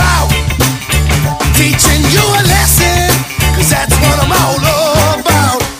Teaching you a lesson, 'cause that's what I'm all about.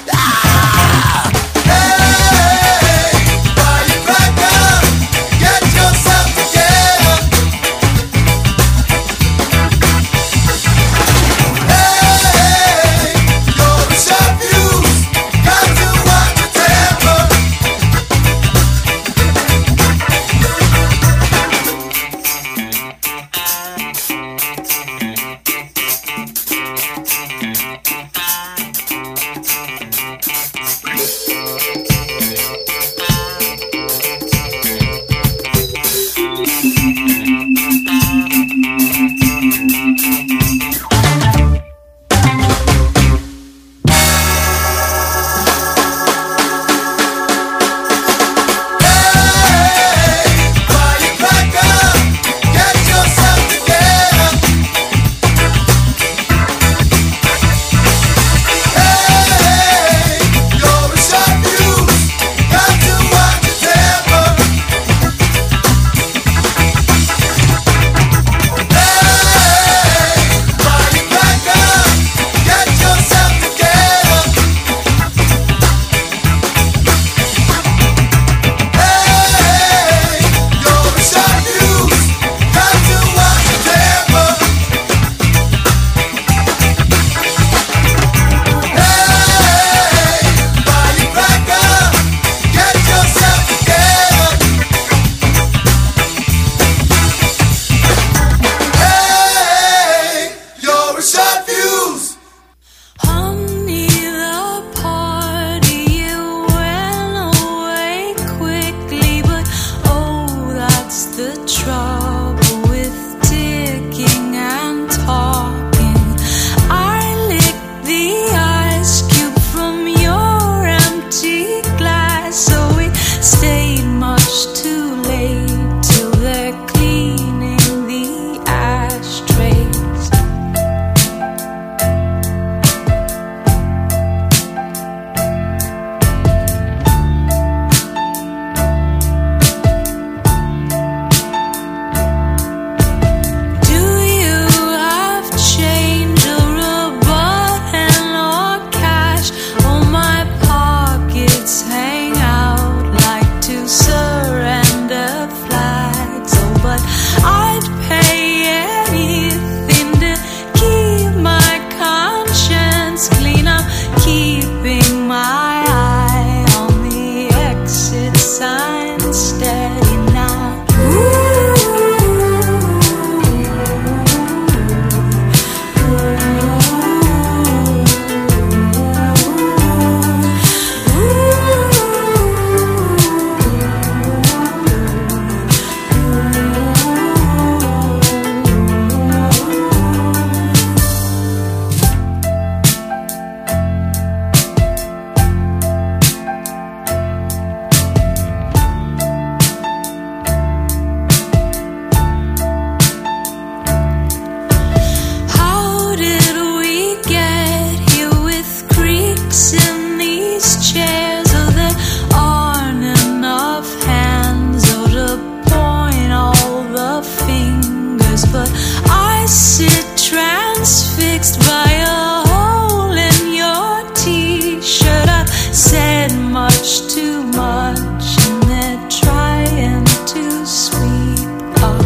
fixed by a hole in your t-shirt. I said much too much and they're trying to sweep up.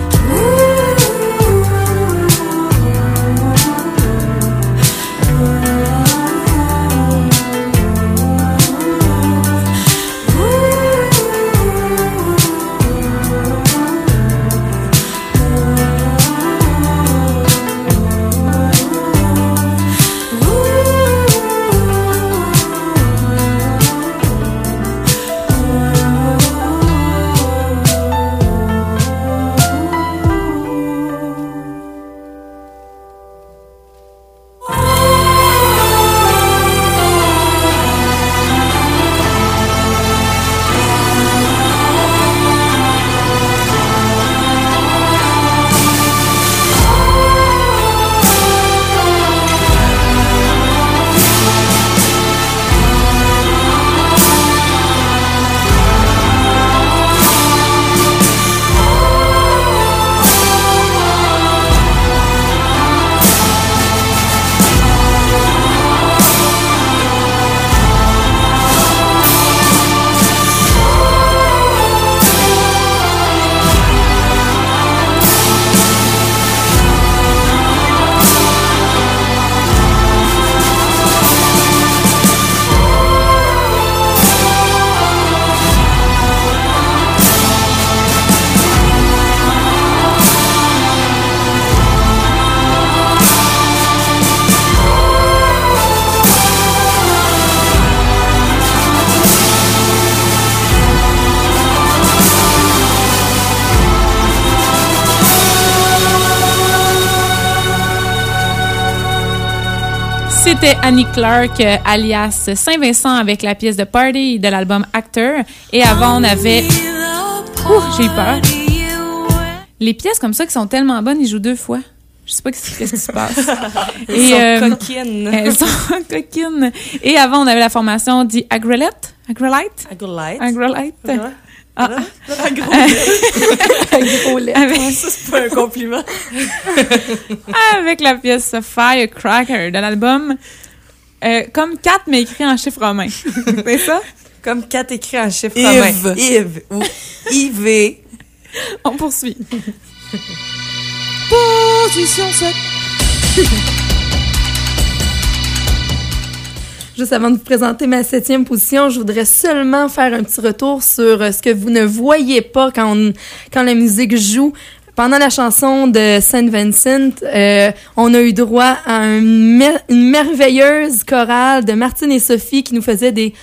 C'était Annie Clark, alias Saint-Vincent, avec la pièce de Party de l'album Actor. Et avant, on avait... j'ai eu peur. Les pièces comme ça qui sont tellement bonnes, ils jouent 2 fois. Je sais pas qu'est-ce qui se passe. Elles sont coquines. Elles sont coquines. Et avant, on avait la formation dit Agrolite. Ah. Ça, c'est pas un compliment. Avec la pièce Firecracker de l'album Comme 4, mais écrit en chiffre romain. C'est ça? Comme 4 écrit en chiffre romain. Yves. Ou IV. On poursuit. Position 7. Juste avant de vous présenter ma 7e position, je voudrais seulement faire un petit retour sur ce que vous ne voyez pas quand la musique joue. Pendant la chanson de Saint Vincent, on a eu droit à une merveilleuse chorale de Martine et Sophie qui nous faisait des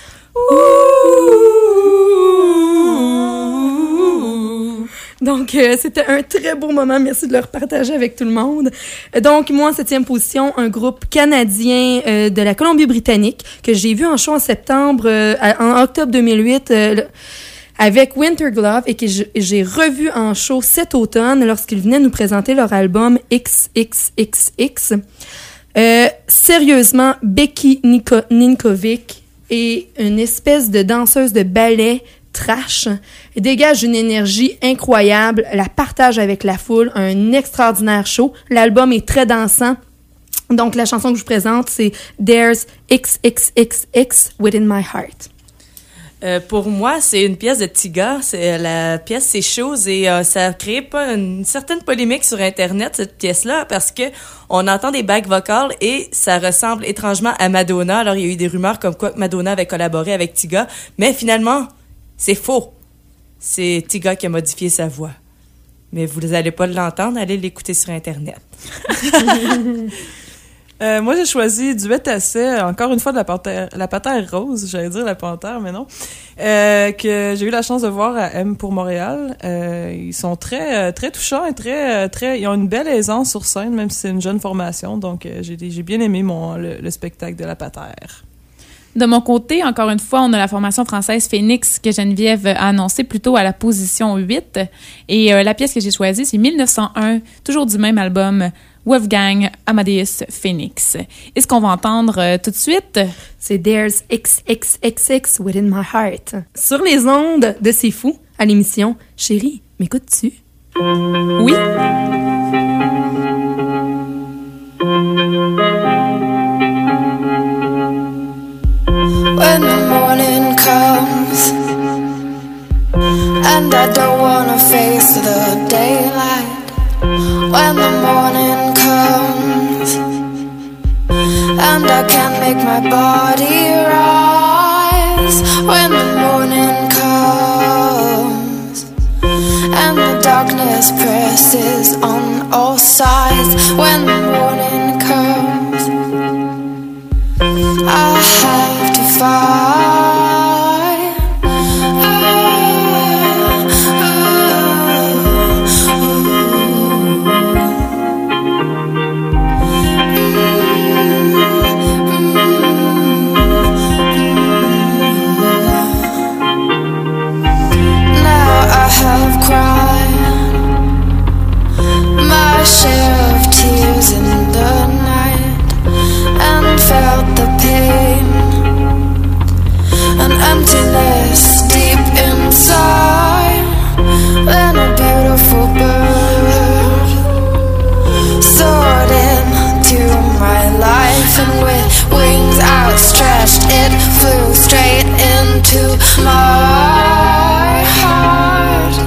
Donc, c'était un très beau moment. Merci de le repartager avec tout le monde. Donc, moi, en 7e position, un groupe canadien de la Colombie-Britannique que j'ai vu en show en septembre, en octobre 2008, avec Winter Glove et que j'ai revu en show cet automne lorsqu'ils venaient nous présenter leur album XXXX. Sérieusement, Becky Ninkovic est une espèce de danseuse de ballet trash, dégage une énergie incroyable, la partage avec la foule, un extraordinaire show. L'album est très dansant. Donc, la chanson que je vous présente, c'est There's XXXX Within My Heart. Pour moi, c'est une pièce de Tiga. La pièce, c'est Chose et ça a créé une certaine polémique sur Internet, cette pièce-là, parce que on entend des back vocals et ça ressemble étrangement à Madonna. Alors, il y a eu des rumeurs comme quoi Madonna avait collaboré avec Tiga, mais finalement, c'est faux. C'est Tiga qui a modifié sa voix. Mais vous n'allez pas l'entendre, allez l'écouter sur Internet. Moi, j'ai choisi Duet Essai, encore une fois de la Panthère Rose, j'allais dire la Panthère, mais non, que j'ai eu la chance de voir à M pour Montréal. Ils sont très très touchants et très ils ont une belle aisance sur scène, même si c'est une jeune formation. Donc, j'ai bien aimé le spectacle de la Panthère. De mon côté, encore une fois, on a la formation française Phoenix que Geneviève a annoncée plutôt à la position 8. Et la pièce que j'ai choisie, c'est 1901, toujours du même album, Wolfgang Amadeus Phoenix. Et ce qu'on va entendre tout de suite, c'est There's XXXX Within My Heart. Sur les ondes de C'est Fou, à l'émission Chérie, m'écoutes-tu? Oui. and I can't make my body rise when the morning comes and the darkness presses on all sides. When the morning comes, I have to fight. My share of tears in the night and felt the pain, an emptiness deep inside. Then a beautiful bird soared into my life, and with wings outstretched it flew straight into my heart.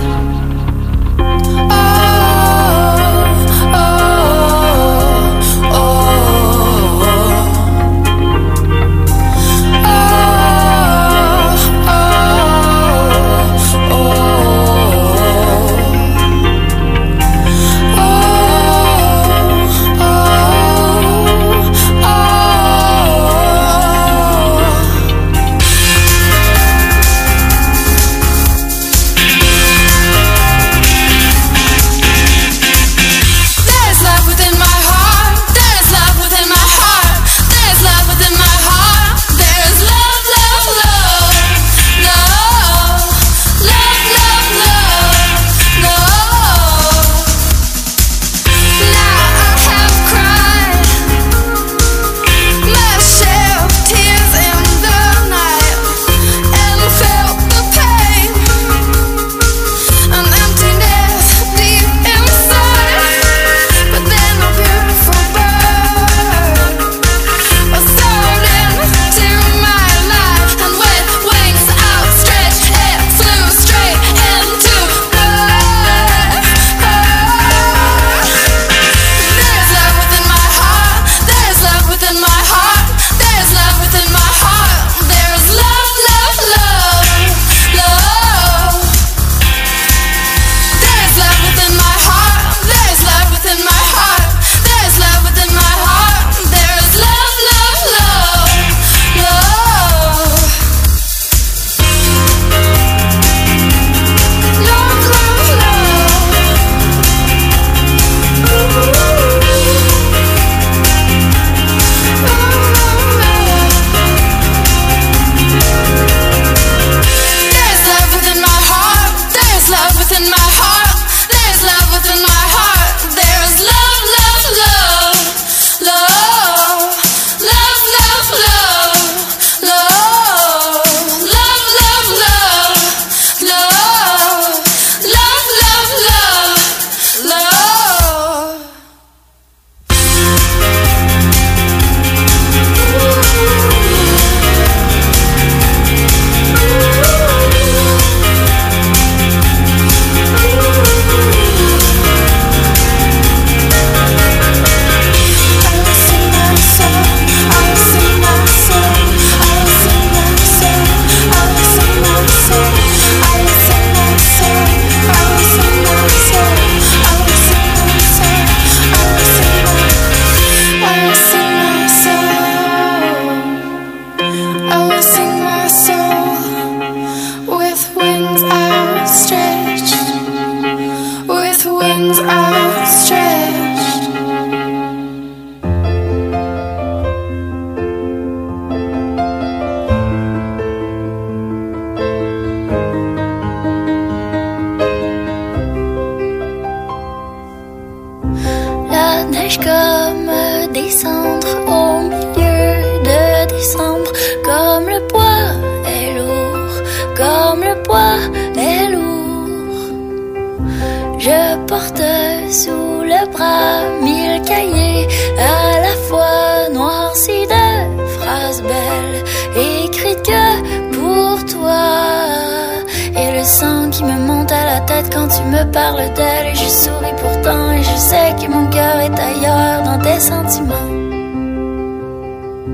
Quand tu me parles d'elle, et je souris pourtant, et je sais que mon cœur est ailleurs dans tes sentiments.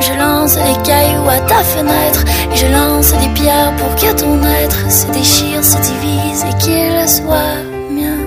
Je lance des cailloux à ta fenêtre et je lance des pierres pour que ton être se déchire, se divise et qu'il soit mien.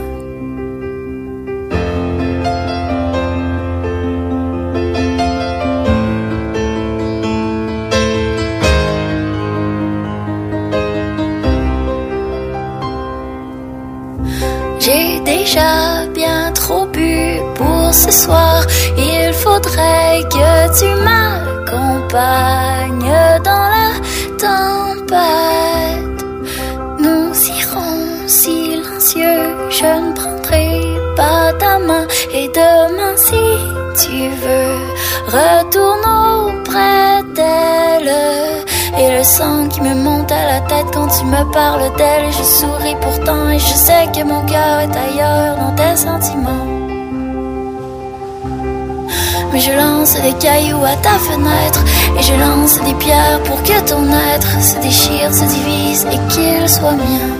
J'ai déjà bien trop bu pour ce soir. Il faudrait que tu m'accompagnes dans la tempête. Nous irons silencieux, je ne prendrai pas ta main. Et demain, si tu veux, retourne auprès d'elle. Et le sang qui me monte à la tête quand tu me parles d'elle. Je souris pourtant et je sais que mon cœur est ailleurs dans tes sentiments. Mais je lance des cailloux à ta fenêtre et je lance des pierres pour que ton être se déchire, se divise et qu'il soit mien.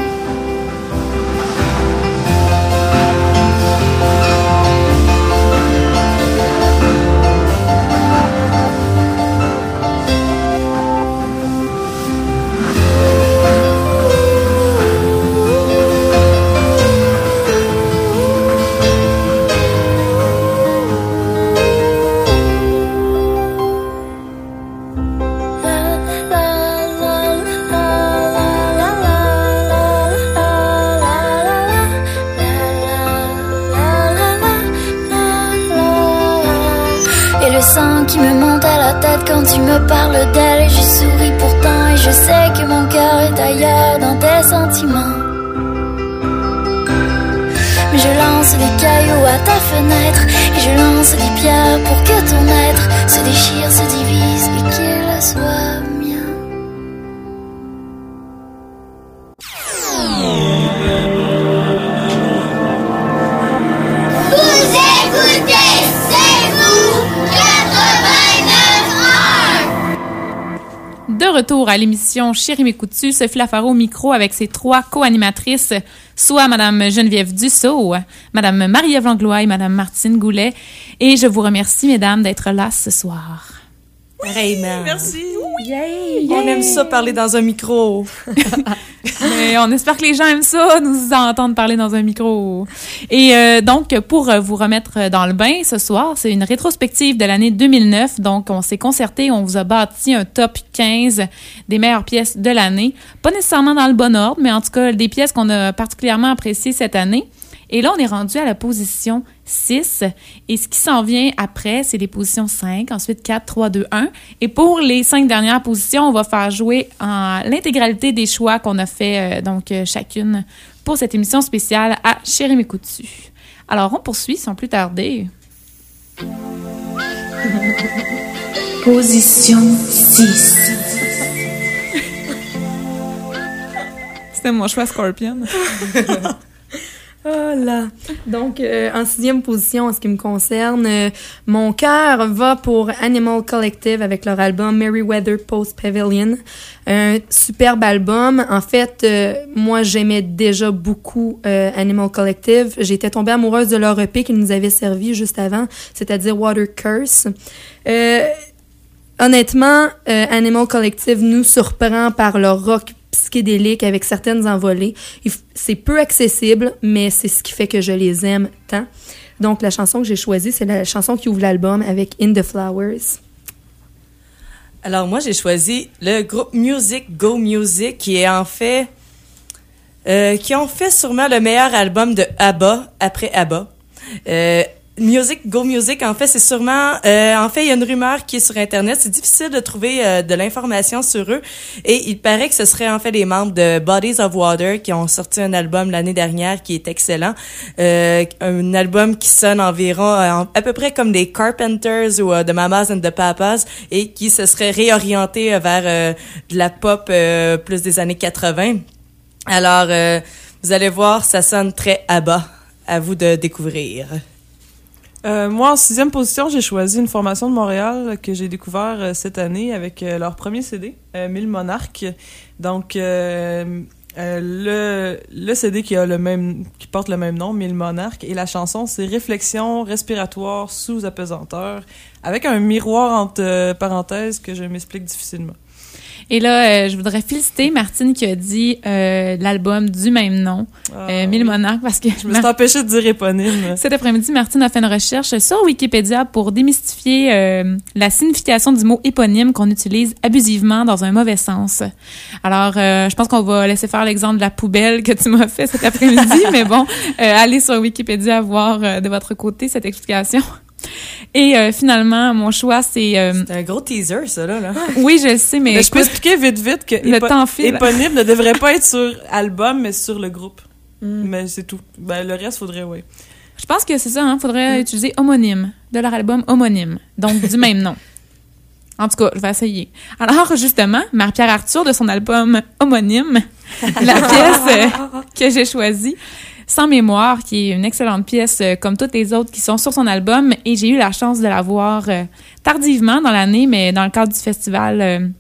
Qui me monte à la tête quand tu me parles d'elle. Et je souris pourtant et je sais que mon cœur est ailleurs dans tes sentiments. Mais je lance des cailloux à ta fenêtre et je lance des pierres pour que ton être se déchire, se divise et qu'il soit mien. Vous écoutez, c'est vous, 89.1. De retour à l'émission Chérie m'écoutes-tu, Sophie Lafaro au micro avec ses 3 co-animatrices, soit Madame Geneviève Dussault, Madame Marie-Ève Langlois et Madame Martine Goulet. Et je vous remercie, mesdames, d'être là ce soir. Pareillement. Merci. Yay. On aime ça parler dans un micro. Mais on espère que les gens aiment ça, nous entendre parler dans un micro. Et donc, pour vous remettre dans le bain ce soir, c'est une rétrospective de l'année 2009. Donc, on s'est concerté, on vous a bâti un top 15 des meilleures pièces de l'année. Pas nécessairement dans le bon ordre, mais en tout cas, des pièces qu'on a particulièrement appréciées cette année. Et là, on est rendu à la position 6. Et ce qui s'en vient après, c'est les positions 5, ensuite 4, 3, 2, 1. Et pour les 5 dernières positions, on va faire jouer l'intégralité des choix qu'on a fait, chacune, pour cette émission spéciale à Chérie m'écoutes-tu. Alors, on poursuit sans plus tarder. Position 6. C'était mon choix Scorpion. Oh là! Donc, en 6e position, en ce qui me concerne, mon cœur va pour Animal Collective avec leur album Merryweather Post Pavilion. Un superbe album. En fait, moi, j'aimais déjà beaucoup Animal Collective. J'étais tombée amoureuse de leur EP qui nous avait servi juste avant, c'est-à-dire Water Curse. Honnêtement, Animal Collective nous surprend par leur rock psychédélique avec certaines envolées. C'est peu accessible, mais c'est ce qui fait que je les aime tant. Donc, la chanson que j'ai choisie, c'est la chanson qui ouvre l'album avec In the Flowers. Alors, moi, j'ai choisi le groupe Music Go Music, qui ont fait sûrement le meilleur album de ABBA après ABBA. Music Go Music, en fait, c'est sûrement... en fait, il y a une rumeur qui est sur Internet. C'est difficile de trouver de l'information sur eux. Et il paraît que ce serait en fait les membres de Bodies of Water qui ont sorti un album l'année dernière qui est excellent. Un album qui sonne environ à peu près comme des Carpenters ou de Mamas and the Papas et qui se serait réorienté vers de la pop plus des années 80. Alors, vous allez voir, ça sonne très ABBA. À vous de découvrir. Moi, en 6e position, j'ai choisi une formation de Montréal que j'ai découvert cette année avec leur premier CD, 1000 Monarques. Donc, Le CD qui porte le même nom, Mille Monarques, et la chanson, c'est Réflexion respiratoire sous apesanteur, avec un miroir entre parenthèses que je m'explique difficilement. Et là, je voudrais féliciter Martine qui a dit l'album du même nom, Mille Monarques, parce que... Je me suis empêchée de dire éponyme. Cet après-midi, Martine a fait une recherche sur Wikipédia pour démystifier la signification du mot éponyme qu'on utilise abusivement dans un mauvais sens. Alors, je pense qu'on va laisser faire l'exemple de la poubelle que tu m'as fait cet après-midi, mais bon, allez sur Wikipédia voir de votre côté cette explication. Et finalement, mon choix, c'est... C'est un gros teaser, ça, là. Oui, je le sais, mais je peux expliquer vite que le temps file. Éponyme ne devrait pas être sur album, mais sur le groupe. Mais c'est tout. Ben, le reste, faudrait, oui. Je pense que c'est ça, hein. Faudrait utiliser homonyme, de leur album homonyme. Donc, du même nom. En tout cas, je vais essayer. Alors, justement, Marie-Pierre Arthur, de son album homonyme, la pièce que j'ai choisie, Sans mémoire, qui est une excellente pièce comme toutes les autres qui sont sur son album, et j'ai eu la chance de la voir tardivement dans l'année, mais dans le cadre du festival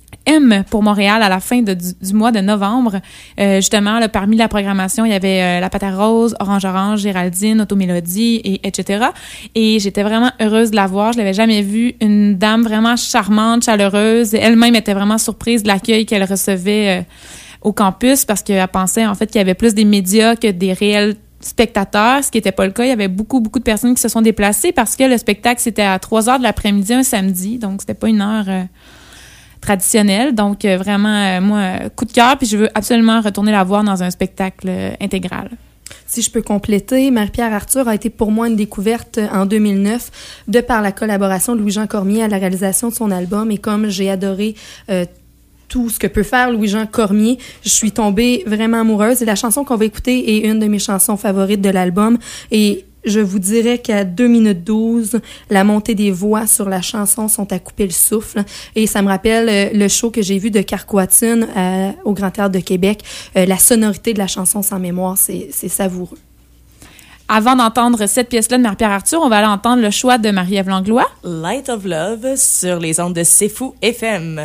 M pour Montréal à la fin du mois de novembre. Justement, là, parmi la programmation, il y avait La Panthère Rose, Orange, Géraldine, Automélodie, etc. Et j'étais vraiment heureuse de la voir. Je l'avais jamais vue. Une dame vraiment charmante, chaleureuse. Elle-même était vraiment surprise de l'accueil qu'elle recevait au campus, parce qu'elle pensait en fait qu'il y avait plus des médias que des réels spectateurs, ce qui n'était pas le cas. Il y avait beaucoup de personnes qui se sont déplacées parce que le spectacle, c'était à 3h de l'après-midi un samedi, donc c'était pas une heure traditionnelle. Donc vraiment, moi, coup de cœur, puis je veux absolument retourner la voir dans un spectacle intégral. Si je peux compléter, Marie-Pierre Arthur a été pour moi une découverte en 2009 de par la collaboration de Louis-Jean Cormier à la réalisation de son album, et comme j'ai adoré tout ce que peut faire Louis-Jean Cormier, je suis tombée vraiment amoureuse. Et la chanson qu'on va écouter est une de mes chansons favorites de l'album. Et je vous dirais qu'à 2 minutes 12, la montée des voix sur la chanson sont à couper le souffle. Et ça me rappelle le show que j'ai vu de Carquoitine au Grand Théâtre de Québec. La sonorité de la chanson Sans mémoire, c'est savoureux. Avant d'entendre cette pièce-là de Marie-Pierre Arthur, on va aller entendre le choix de Marie-Ève Langlois. Light of Love sur les ondes de C'est Fou FM.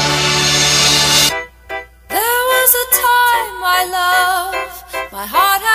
My heart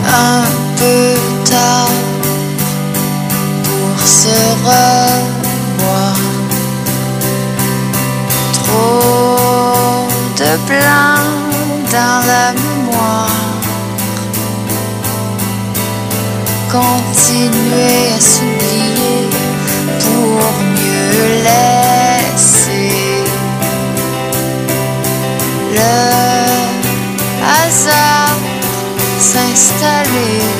un peu tard pour se revoir. Trop de blanc dans la mémoire. Continuer à s'oublier pour mieux laisser le hasard s'installer.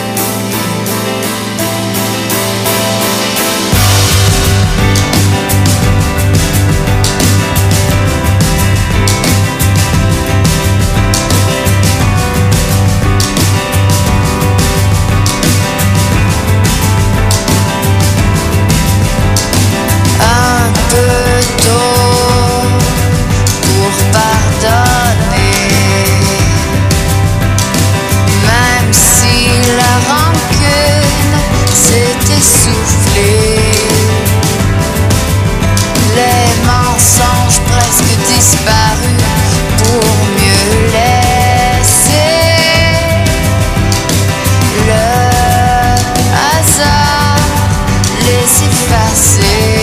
Un peu tôt pour pardonner, même si la rancune s'est essoufflée. Les mensonges presque disparus pour mieux laisser le hasard les effacer.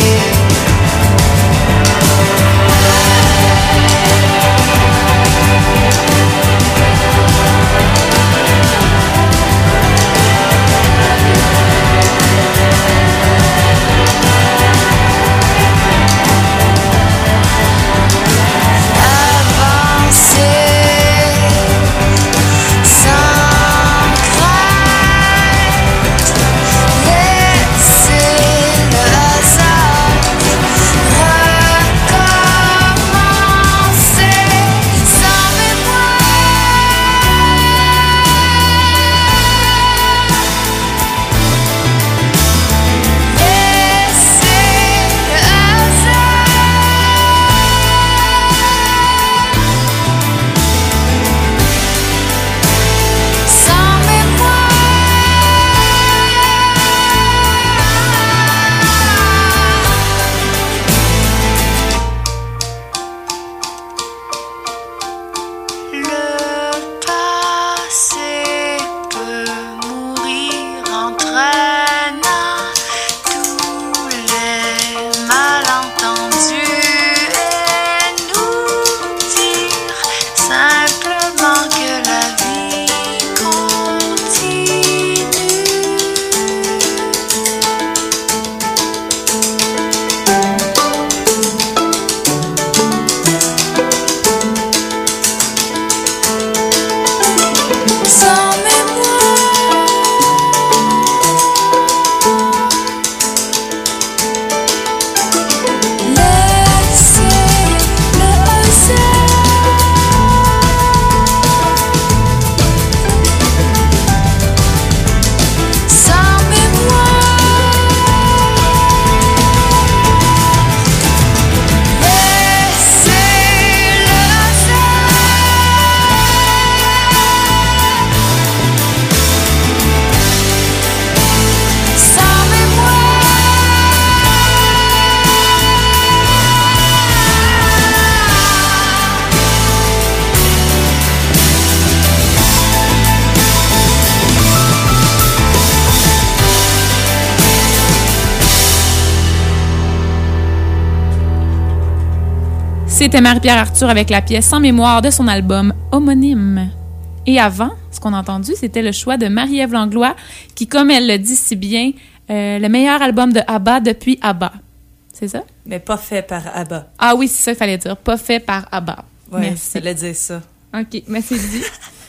C'était Marie-Pierre Arthur avec la pièce Sans mémoire de son album homonyme. Et avant, ce qu'on a entendu, c'était le choix de Marie-Ève Langlois, qui, comme elle le dit si bien, le meilleur album de ABBA depuis ABBA. C'est ça? Mais pas fait par ABBA. Ah oui, c'est ça qu'il fallait dire. Pas fait par ABBA. Ouais, merci. il fallait dire ça. OK, mais c'est dit.